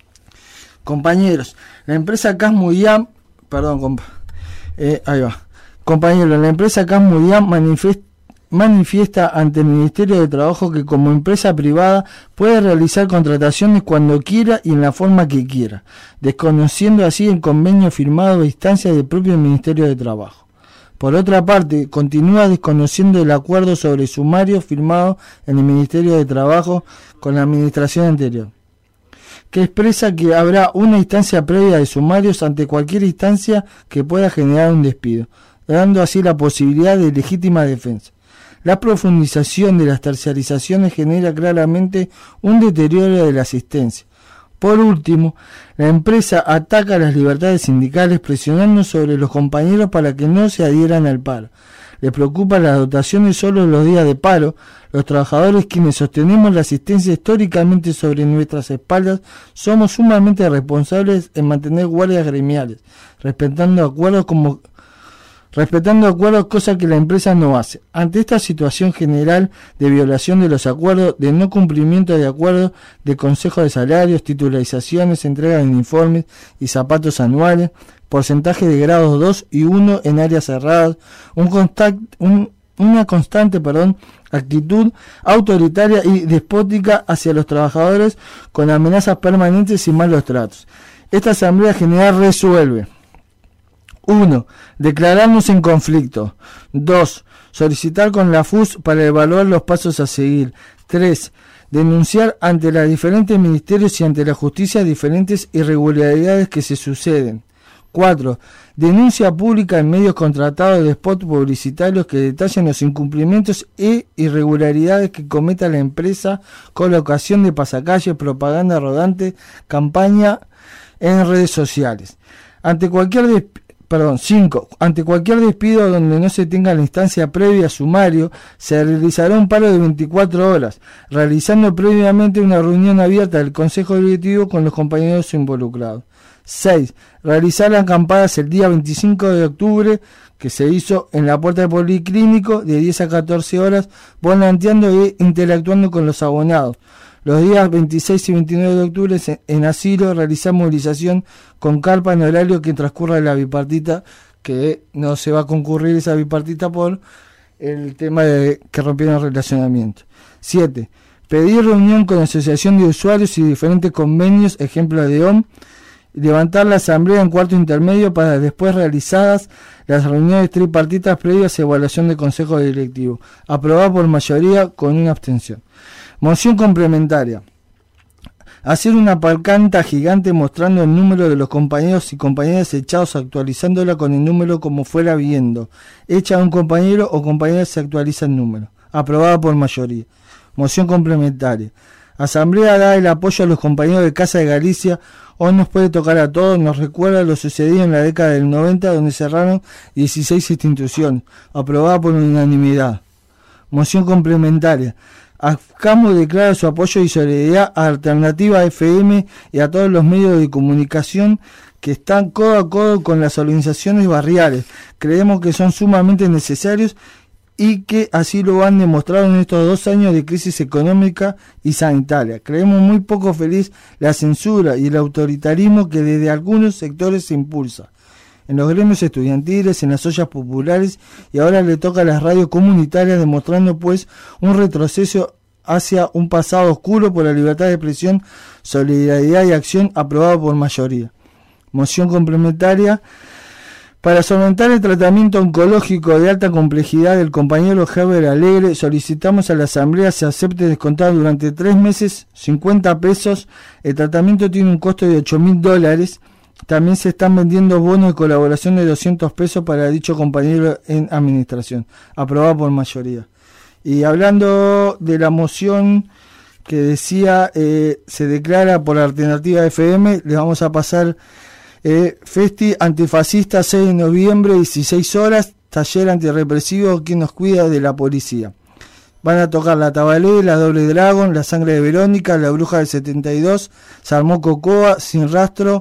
[SPEAKER 2] Compañeros, la empresa Casmuyam, perdón, compa, eh, ahí va. Compañeros, la empresa Casmuyam manifiesta manifiesta ante el Ministerio de Trabajo que como empresa privada puede realizar contrataciones cuando quiera y en la forma que quiera, desconociendo así el convenio firmado a instancia del propio Ministerio de Trabajo. Por otra parte, continúa desconociendo el acuerdo sobre sumario firmado en el Ministerio de Trabajo con la administración anterior, que expresa que habrá una instancia previa de sumarios ante cualquier instancia que pueda generar un despido, dando así la posibilidad de legítima defensa. La profundización de las terciarizaciones genera claramente un deterioro de la asistencia. Por último, la empresa ataca las libertades sindicales presionando sobre los compañeros para que no se adhieran al paro. Les preocupa las dotaciones solo los días de paro. Los trabajadores quienes sostenemos la asistencia históricamente sobre nuestras espaldas somos sumamente responsables en mantener guardias gremiales, respetando acuerdos como respetando acuerdos, cosa que la empresa no hace. Ante esta situación general de violación de los acuerdos, de no cumplimiento de acuerdos, de consejo de salarios, titularizaciones, entrega de uniformes y zapatos anuales, porcentaje de grados dos y uno en áreas cerradas, un contact, un, una constante perdón, actitud autoritaria y despótica hacia los trabajadores con amenazas permanentes y malos tratos. Esta Asamblea General resuelve: uno. Declararnos en conflicto. dos. Solicitar con la F U S para evaluar los pasos a seguir. tres. Denunciar ante los diferentes ministerios y ante la justicia diferentes irregularidades que se suceden. cuatro. Denuncia pública en medios contratados de spots publicitarios que detallan los incumplimientos e irregularidades que cometa la empresa con la ocasión de pasacalles, propaganda rodante, campaña en redes sociales. Ante cualquier despido Perdón, cinco. Ante cualquier despido donde no se tenga la instancia previa a sumario, se realizará un paro de veinticuatro horas, realizando previamente una reunión abierta del Consejo Directivo con los compañeros involucrados. seis. Realizar las acampadas el día veinticinco de octubre, que se hizo en la puerta del Policlínico, de diez a catorce horas, volanteando e interactuando con los abonados. Los días veintiséis y veintinueve de octubre en Asilo realizar movilización con carpa en horario que transcurra la bipartita, que no se va a concurrir esa bipartita por el tema de que rompieron el relacionamiento. siete. Pedir reunión con la asociación de usuarios y diferentes convenios, ejemplo de O M, levantar la asamblea en cuarto intermedio para después realizadas las reuniones tripartitas previas a evaluación del Consejo Directivo. Aprobar por mayoría con una abstención. Moción complementaria. Hacer una palcanta gigante mostrando el número de los compañeros y compañeras echados, actualizándola con el número como fuera viendo. Echa a un compañero o compañera, se actualiza el número. Aprobada por mayoría. Moción complementaria. Asamblea da el apoyo a los compañeros de Casa de Galicia. Hoy nos puede tocar a todos, nos recuerda lo sucedido en la década del noventa, donde cerraron dieciséis instituciones. Aprobada por unanimidad. Moción complementaria. AFCAMU declara su apoyo y solidaridad a Alternativa F M y a todos los medios de comunicación que están codo a codo con las organizaciones barriales. Creemos que son sumamente necesarios y que así lo han demostrado en estos dos años de crisis económica y sanitaria. Creemos muy poco feliz la censura y el autoritarismo que desde algunos sectores se impulsa. En los gremios estudiantiles, en las ollas populares, y ahora le toca a las radios comunitarias, demostrando pues un retroceso hacia un pasado oscuro por la libertad de expresión, solidaridad y acción, aprobado por mayoría. Moción complementaria. Para solventar el tratamiento oncológico de alta complejidad del compañero Heber Alegre, solicitamos a la Asamblea se acepte descontar durante tres meses cincuenta pesos. El tratamiento tiene un costo de ocho mil dólares. También se están vendiendo bonos de colaboración de doscientos pesos para dicho compañero en administración. Aprobado por mayoría. Y hablando de la moción que decía eh, se declara por la Alternativa F M, les vamos a pasar eh, Festi Antifascista seis de noviembre, dieciséis horas, taller antirrepresivo, quien nos cuida de la policía. Van a tocar La Tabalé, La Doble Dragon, La Sangre de Verónica, La Bruja del setenta y dos, Se Armó Cocoa, Sin Rastro,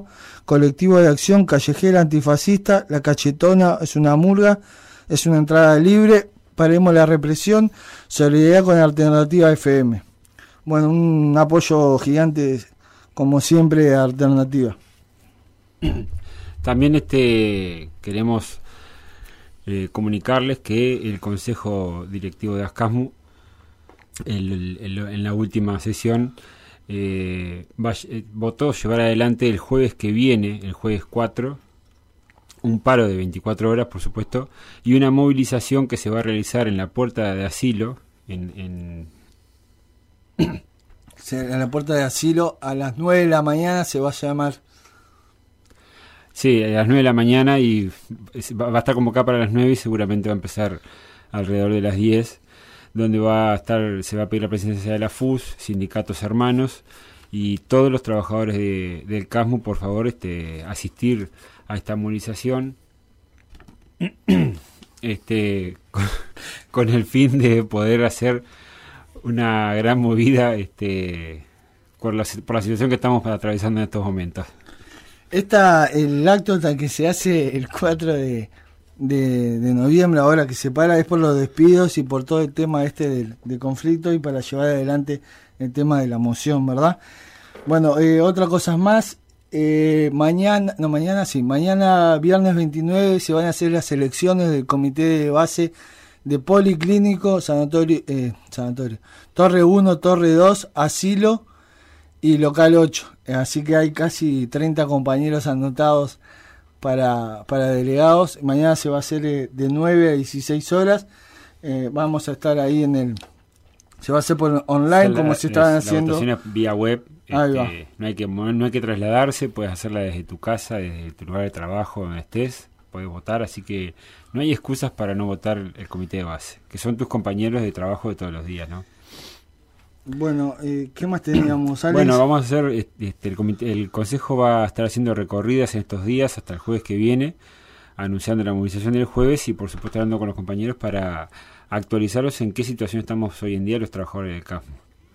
[SPEAKER 2] colectivo de acción callejera antifascista, La Cachetona es una murga, es una entrada libre, paremos la represión, solidaridad con Alternativa F M. Bueno, un apoyo gigante, como siempre, a Alternativa.
[SPEAKER 3] También este queremos eh, comunicarles que el Consejo Directivo de ASCASMU, el, el, en la última sesión, eh, va, eh, votó llevar adelante el jueves que viene, el jueves cuatro, un paro de veinticuatro horas, por supuesto, y una movilización que se va a realizar en la puerta de asilo, en, en...
[SPEAKER 2] en la puerta de asilo, a las nueve de la mañana se va a llamar.
[SPEAKER 3] Sí, a las nueve de la mañana, y va a estar convocada para las nueve y seguramente va a empezar alrededor de las diez, donde va a estar, se va a pedir la presencia de la F U S, sindicatos hermanos, y todos los trabajadores de, del CASMU, por favor, este, asistir a esta movilización, este, con, con el fin de poder hacer una gran movida, este, por la, por la situación que estamos atravesando en estos momentos.
[SPEAKER 2] Esta, el acto que se hace el cuatro de, de, de noviembre, ahora que se para, es por los despidos y por todo el tema este de, de conflicto, y para llevar adelante el tema de la moción, ¿verdad? Bueno, eh, otra cosa más, eh, mañana, no mañana sí, mañana viernes veintinueve se van a hacer las elecciones del comité de base de Policlínico, Sanatorio, eh, Sanatorio, Torre uno, Torre dos, Asilo y Local ocho. Así que hay casi treinta compañeros anotados para, para delegados. Mañana se va a hacer eh, de nueve a dieciséis horas. Eh, vamos a estar ahí en el... Se va a hacer por online, la, como se estaban
[SPEAKER 3] la,
[SPEAKER 2] haciendo.
[SPEAKER 3] La votación es vía web. Este, no hay que no hay que trasladarse, puedes hacerla desde tu casa, desde tu lugar de trabajo, donde estés, puedes votar, así que no hay excusas para no votar el comité de base, que son tus compañeros de trabajo de todos los días, ¿no?
[SPEAKER 2] Bueno, eh, ¿qué más teníamos, Alex?
[SPEAKER 3] Bueno, vamos a hacer, este, el, comité, el Consejo va a estar haciendo recorridas en estos días hasta el jueves que viene, anunciando la movilización del jueves y por supuesto hablando con los compañeros para actualizarlos en qué situación estamos hoy en día los trabajadores del CASMU.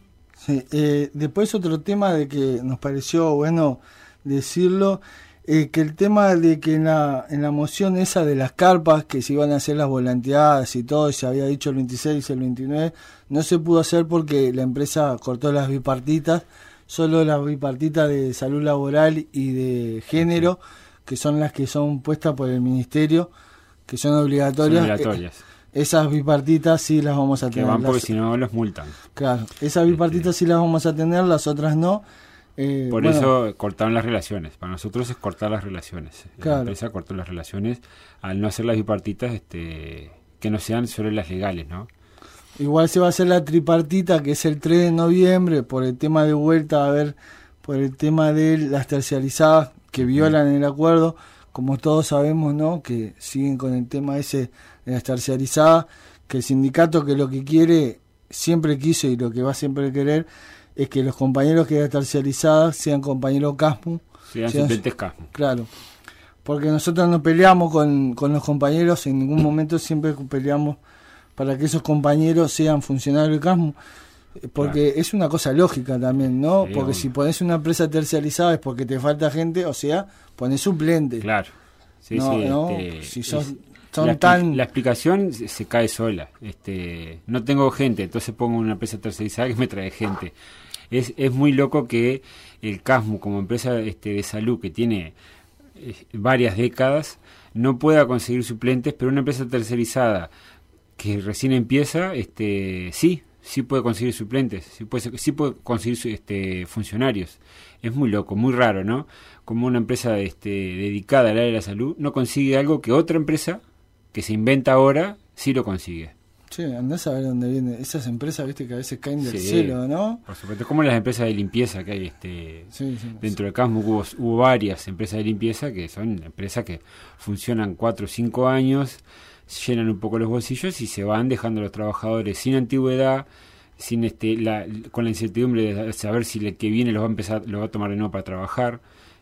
[SPEAKER 2] Sí, eh, después otro tema de que nos pareció bueno decirlo, eh, que el tema de que en la, en la moción esa de las carpas, que se iban a hacer las volanteadas y todo, se había dicho el veintiséis y el veintinueve, no se pudo hacer porque la empresa cortó las bipartitas, solo las bipartitas de salud laboral y de género, que son las que son puestas por el ministerio, que son obligatorias.
[SPEAKER 3] Son obligatorias.
[SPEAKER 2] Eh, esas bipartitas sí las vamos a tener.
[SPEAKER 3] Que van porque
[SPEAKER 2] las,
[SPEAKER 3] si no los multan.
[SPEAKER 2] Claro, esas bipartitas sí las vamos a tener, las otras no. Eh,
[SPEAKER 3] Por
[SPEAKER 2] bueno,
[SPEAKER 3] eso cortaron las relaciones. Para nosotros es cortar las relaciones.
[SPEAKER 2] Claro.
[SPEAKER 3] La empresa cortó las relaciones al no hacer las bipartitas este, que no sean solo las legales, ¿no?
[SPEAKER 2] Igual se va a hacer la tripartita, que es el tres de noviembre, por el tema de vuelta, a ver, por el tema de las terciarizadas que violan el acuerdo, como todos sabemos, ¿no? Que siguen con el tema ese de las terciarizadas, que el sindicato, que lo que quiere, siempre quiso y lo que va siempre a querer, es que los compañeros que de terciarizadas sean compañeros CASMU.
[SPEAKER 3] Sean suplentes CASMU.
[SPEAKER 2] Claro. Porque nosotros no peleamos con, con los compañeros, en ningún momento siempre peleamos para que esos compañeros sean funcionarios de CASMU, porque claro, es una cosa lógica también, ¿no? Sí, porque obvio, si pones una empresa terciarizada es porque te falta gente, o sea, pones suplente.
[SPEAKER 3] Claro. Sí,
[SPEAKER 2] no,
[SPEAKER 3] sí,
[SPEAKER 2] ¿no?
[SPEAKER 3] Este,
[SPEAKER 2] si sos,
[SPEAKER 3] es,
[SPEAKER 2] son
[SPEAKER 3] la,
[SPEAKER 2] tan...
[SPEAKER 3] la explicación se, se cae sola. Este, no tengo gente, entonces pongo una empresa terciarizada que me trae gente. Es, es muy loco que el CASMU, como empresa este, de salud que tiene eh, varias décadas, no pueda conseguir suplentes, pero una empresa tercerizada que recién empieza, este, sí, sí puede conseguir suplentes, sí puede, sí puede conseguir este, funcionarios. Es muy loco, muy raro, ¿no? Como una empresa este, dedicada al área de la salud no consigue algo que otra empresa que se inventa ahora sí lo consigue.
[SPEAKER 2] Sí, andás a ver dónde vienen esas empresas, viste, que a veces caen del
[SPEAKER 3] sí,
[SPEAKER 2] cielo, ¿no?
[SPEAKER 3] Por supuesto, como las empresas de limpieza que hay este
[SPEAKER 2] sí, sí,
[SPEAKER 3] dentro
[SPEAKER 2] sí.
[SPEAKER 3] del CASMU hubo, hubo varias empresas de limpieza que son empresas que funcionan cuatro o cinco años, llenan un poco los bolsillos y se van dejando a los trabajadores sin antigüedad, sin este la con la incertidumbre de saber si el que viene los va a empezar lo va a tomar de nuevo para trabajar.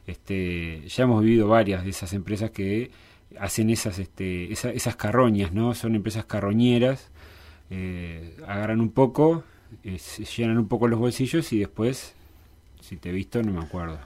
[SPEAKER 3] Este, ya hemos vivido varias de esas empresas que hacen esas este esa, esas carroñas, ¿no? Son empresas carroñeras. Eh, agarran un poco, eh, llenan un poco los bolsillos y después, si te he visto, no me acuerdo.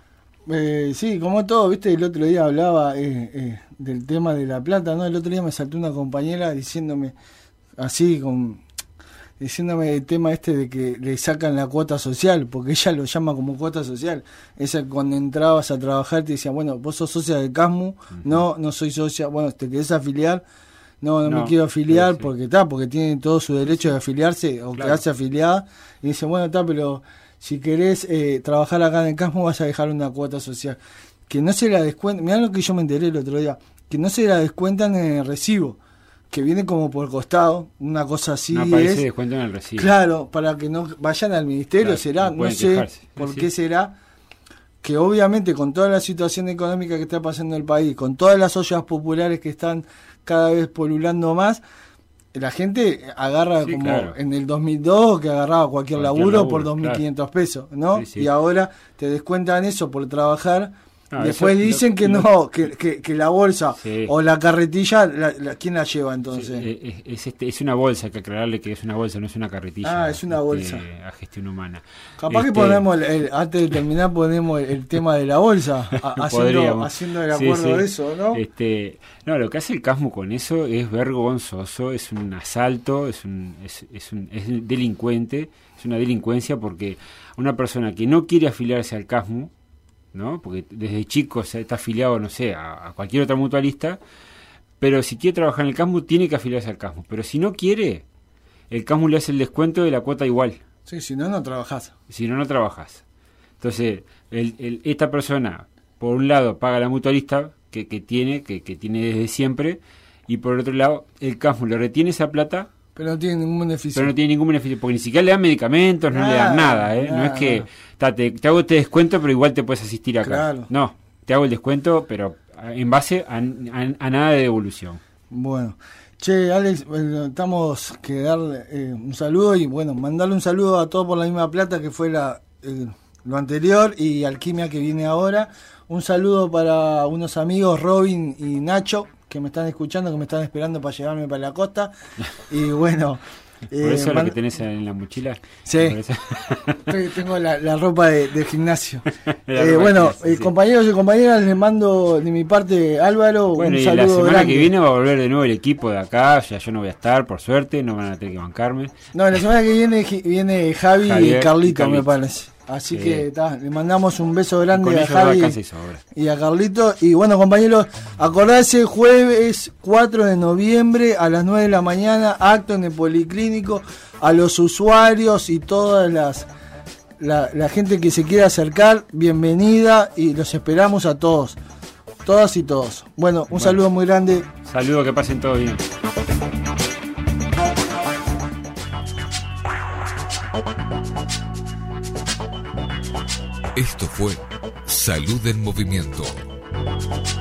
[SPEAKER 2] Eh, sí, como todo, viste, el otro día hablaba eh, eh, del tema de la plata, ¿no? El otro día me saltó una compañera diciéndome, así, con diciéndome el tema este de que le sacan la cuota social, porque ella lo llama como cuota social. Esa cuando entrabas a trabajar te decía, bueno, vos sos socia del CASMU, uh-huh. no, no soy socia, bueno, ¿te querés afiliar? No, no, no me quiero afiliar sí, sí. porque está, porque tiene todo su derecho de afiliarse o claro. quedarse afiliada. Y dice, bueno, está, pero si querés eh, trabajar acá en el CASMU vas a dejar una cuota social. Que no se la descuentan, mirá lo que yo me enteré el otro día, que no se la descuentan en el recibo, que viene como por costado, una cosa así. No
[SPEAKER 3] aparece descuento en el recibo.
[SPEAKER 2] Claro, para que no vayan al ministerio, claro, será, no, no sé quejarse. por sí. qué será, que obviamente con toda la situación económica que está pasando en el país, con todas las ollas populares que están cada vez polulando más, la gente agarra sí, como claro. en el dos mil dos que agarraba cualquier, cualquier laburo, laburo por dos mil quinientos claro. pesos, ¿no? Sí, sí. Y ahora te descuentan eso por trabajar. No, después dicen lo, que no, lo, que, que, que la bolsa sí. o la carretilla, la, la, ¿quién la lleva entonces?
[SPEAKER 3] Sí, es, es, este, es una bolsa, hay que aclararle que es una bolsa, no es una carretilla.
[SPEAKER 2] Ah, es una bolsa.
[SPEAKER 3] Este, a gestión humana.
[SPEAKER 2] Capaz este, que ponemos, el, el, antes de terminar, ponemos el, el tema de la bolsa, a, haciendo, haciendo el acuerdo sí, sí. de eso, ¿no?
[SPEAKER 3] Este, no, lo que hace el CASMU con eso es vergonzoso, es un asalto, es un, es, es un es delincuente, es una delincuencia porque una persona que no quiere afiliarse al CASMU, ¿no? Porque desde chico se está afiliado, no sé, a, a cualquier otra mutualista, pero si quiere trabajar en el CASMU tiene que afiliarse al CASMU, pero si no quiere, el CASMU le hace el descuento de la cuota igual.
[SPEAKER 2] Sí, si no, no trabajás.
[SPEAKER 3] Si no, no trabajás. Entonces, el, el, esta persona, por un lado, paga la mutualista que, que tiene, que, que tiene desde siempre, y por otro lado, el CASMU le retiene esa plata.
[SPEAKER 2] Pero no tiene ningún beneficio.
[SPEAKER 3] Pero no tiene ningún beneficio, porque ni siquiera le dan medicamentos, no, no le dan nada, ¿eh? Nada. No es que ta, te, te hago este descuento, pero igual te puedes asistir acá. Claro. No, te hago el descuento, pero en base a, a, a nada de devolución.
[SPEAKER 2] Bueno. Che, Alex, bueno, estamos que darle eh, un saludo y, bueno, mandarle un saludo a todos por la misma plata que fue la eh, lo anterior y Alquimia que viene ahora. Un saludo para unos amigos, Robin y Nacho, que me están escuchando, que me están esperando para llevarme para la costa. Y bueno...
[SPEAKER 3] ¿Por eh, eso man... lo que tenés en la mochila?
[SPEAKER 2] Sí, tengo la, la ropa de, de gimnasio. eh, bueno, sí, eh, sí. compañeros y compañeras, les mando de mi parte, Álvaro,
[SPEAKER 3] bueno,
[SPEAKER 2] un
[SPEAKER 3] y
[SPEAKER 2] saludo
[SPEAKER 3] la semana
[SPEAKER 2] grande.
[SPEAKER 3] que viene va a volver de nuevo el equipo de acá, ya yo no voy a estar, por suerte, no van a tener que bancarme.
[SPEAKER 2] No, la semana que viene viene Javi Javier, y Carlito, Carlito, me parece. Así sí. que ta, le mandamos un beso grande a Javi y a Carlito. Y bueno, compañeros, acordarse, jueves cuatro de noviembre a las nueve de la mañana, acto en el Policlínico. A los usuarios y todas las la, la gente que se quiera acercar, bienvenida y los esperamos a todos, todas y todos. Bueno, un bueno, saludo muy grande.
[SPEAKER 3] Saludo, que pasen todos bien.
[SPEAKER 17] Esto fue Salud en Movimiento.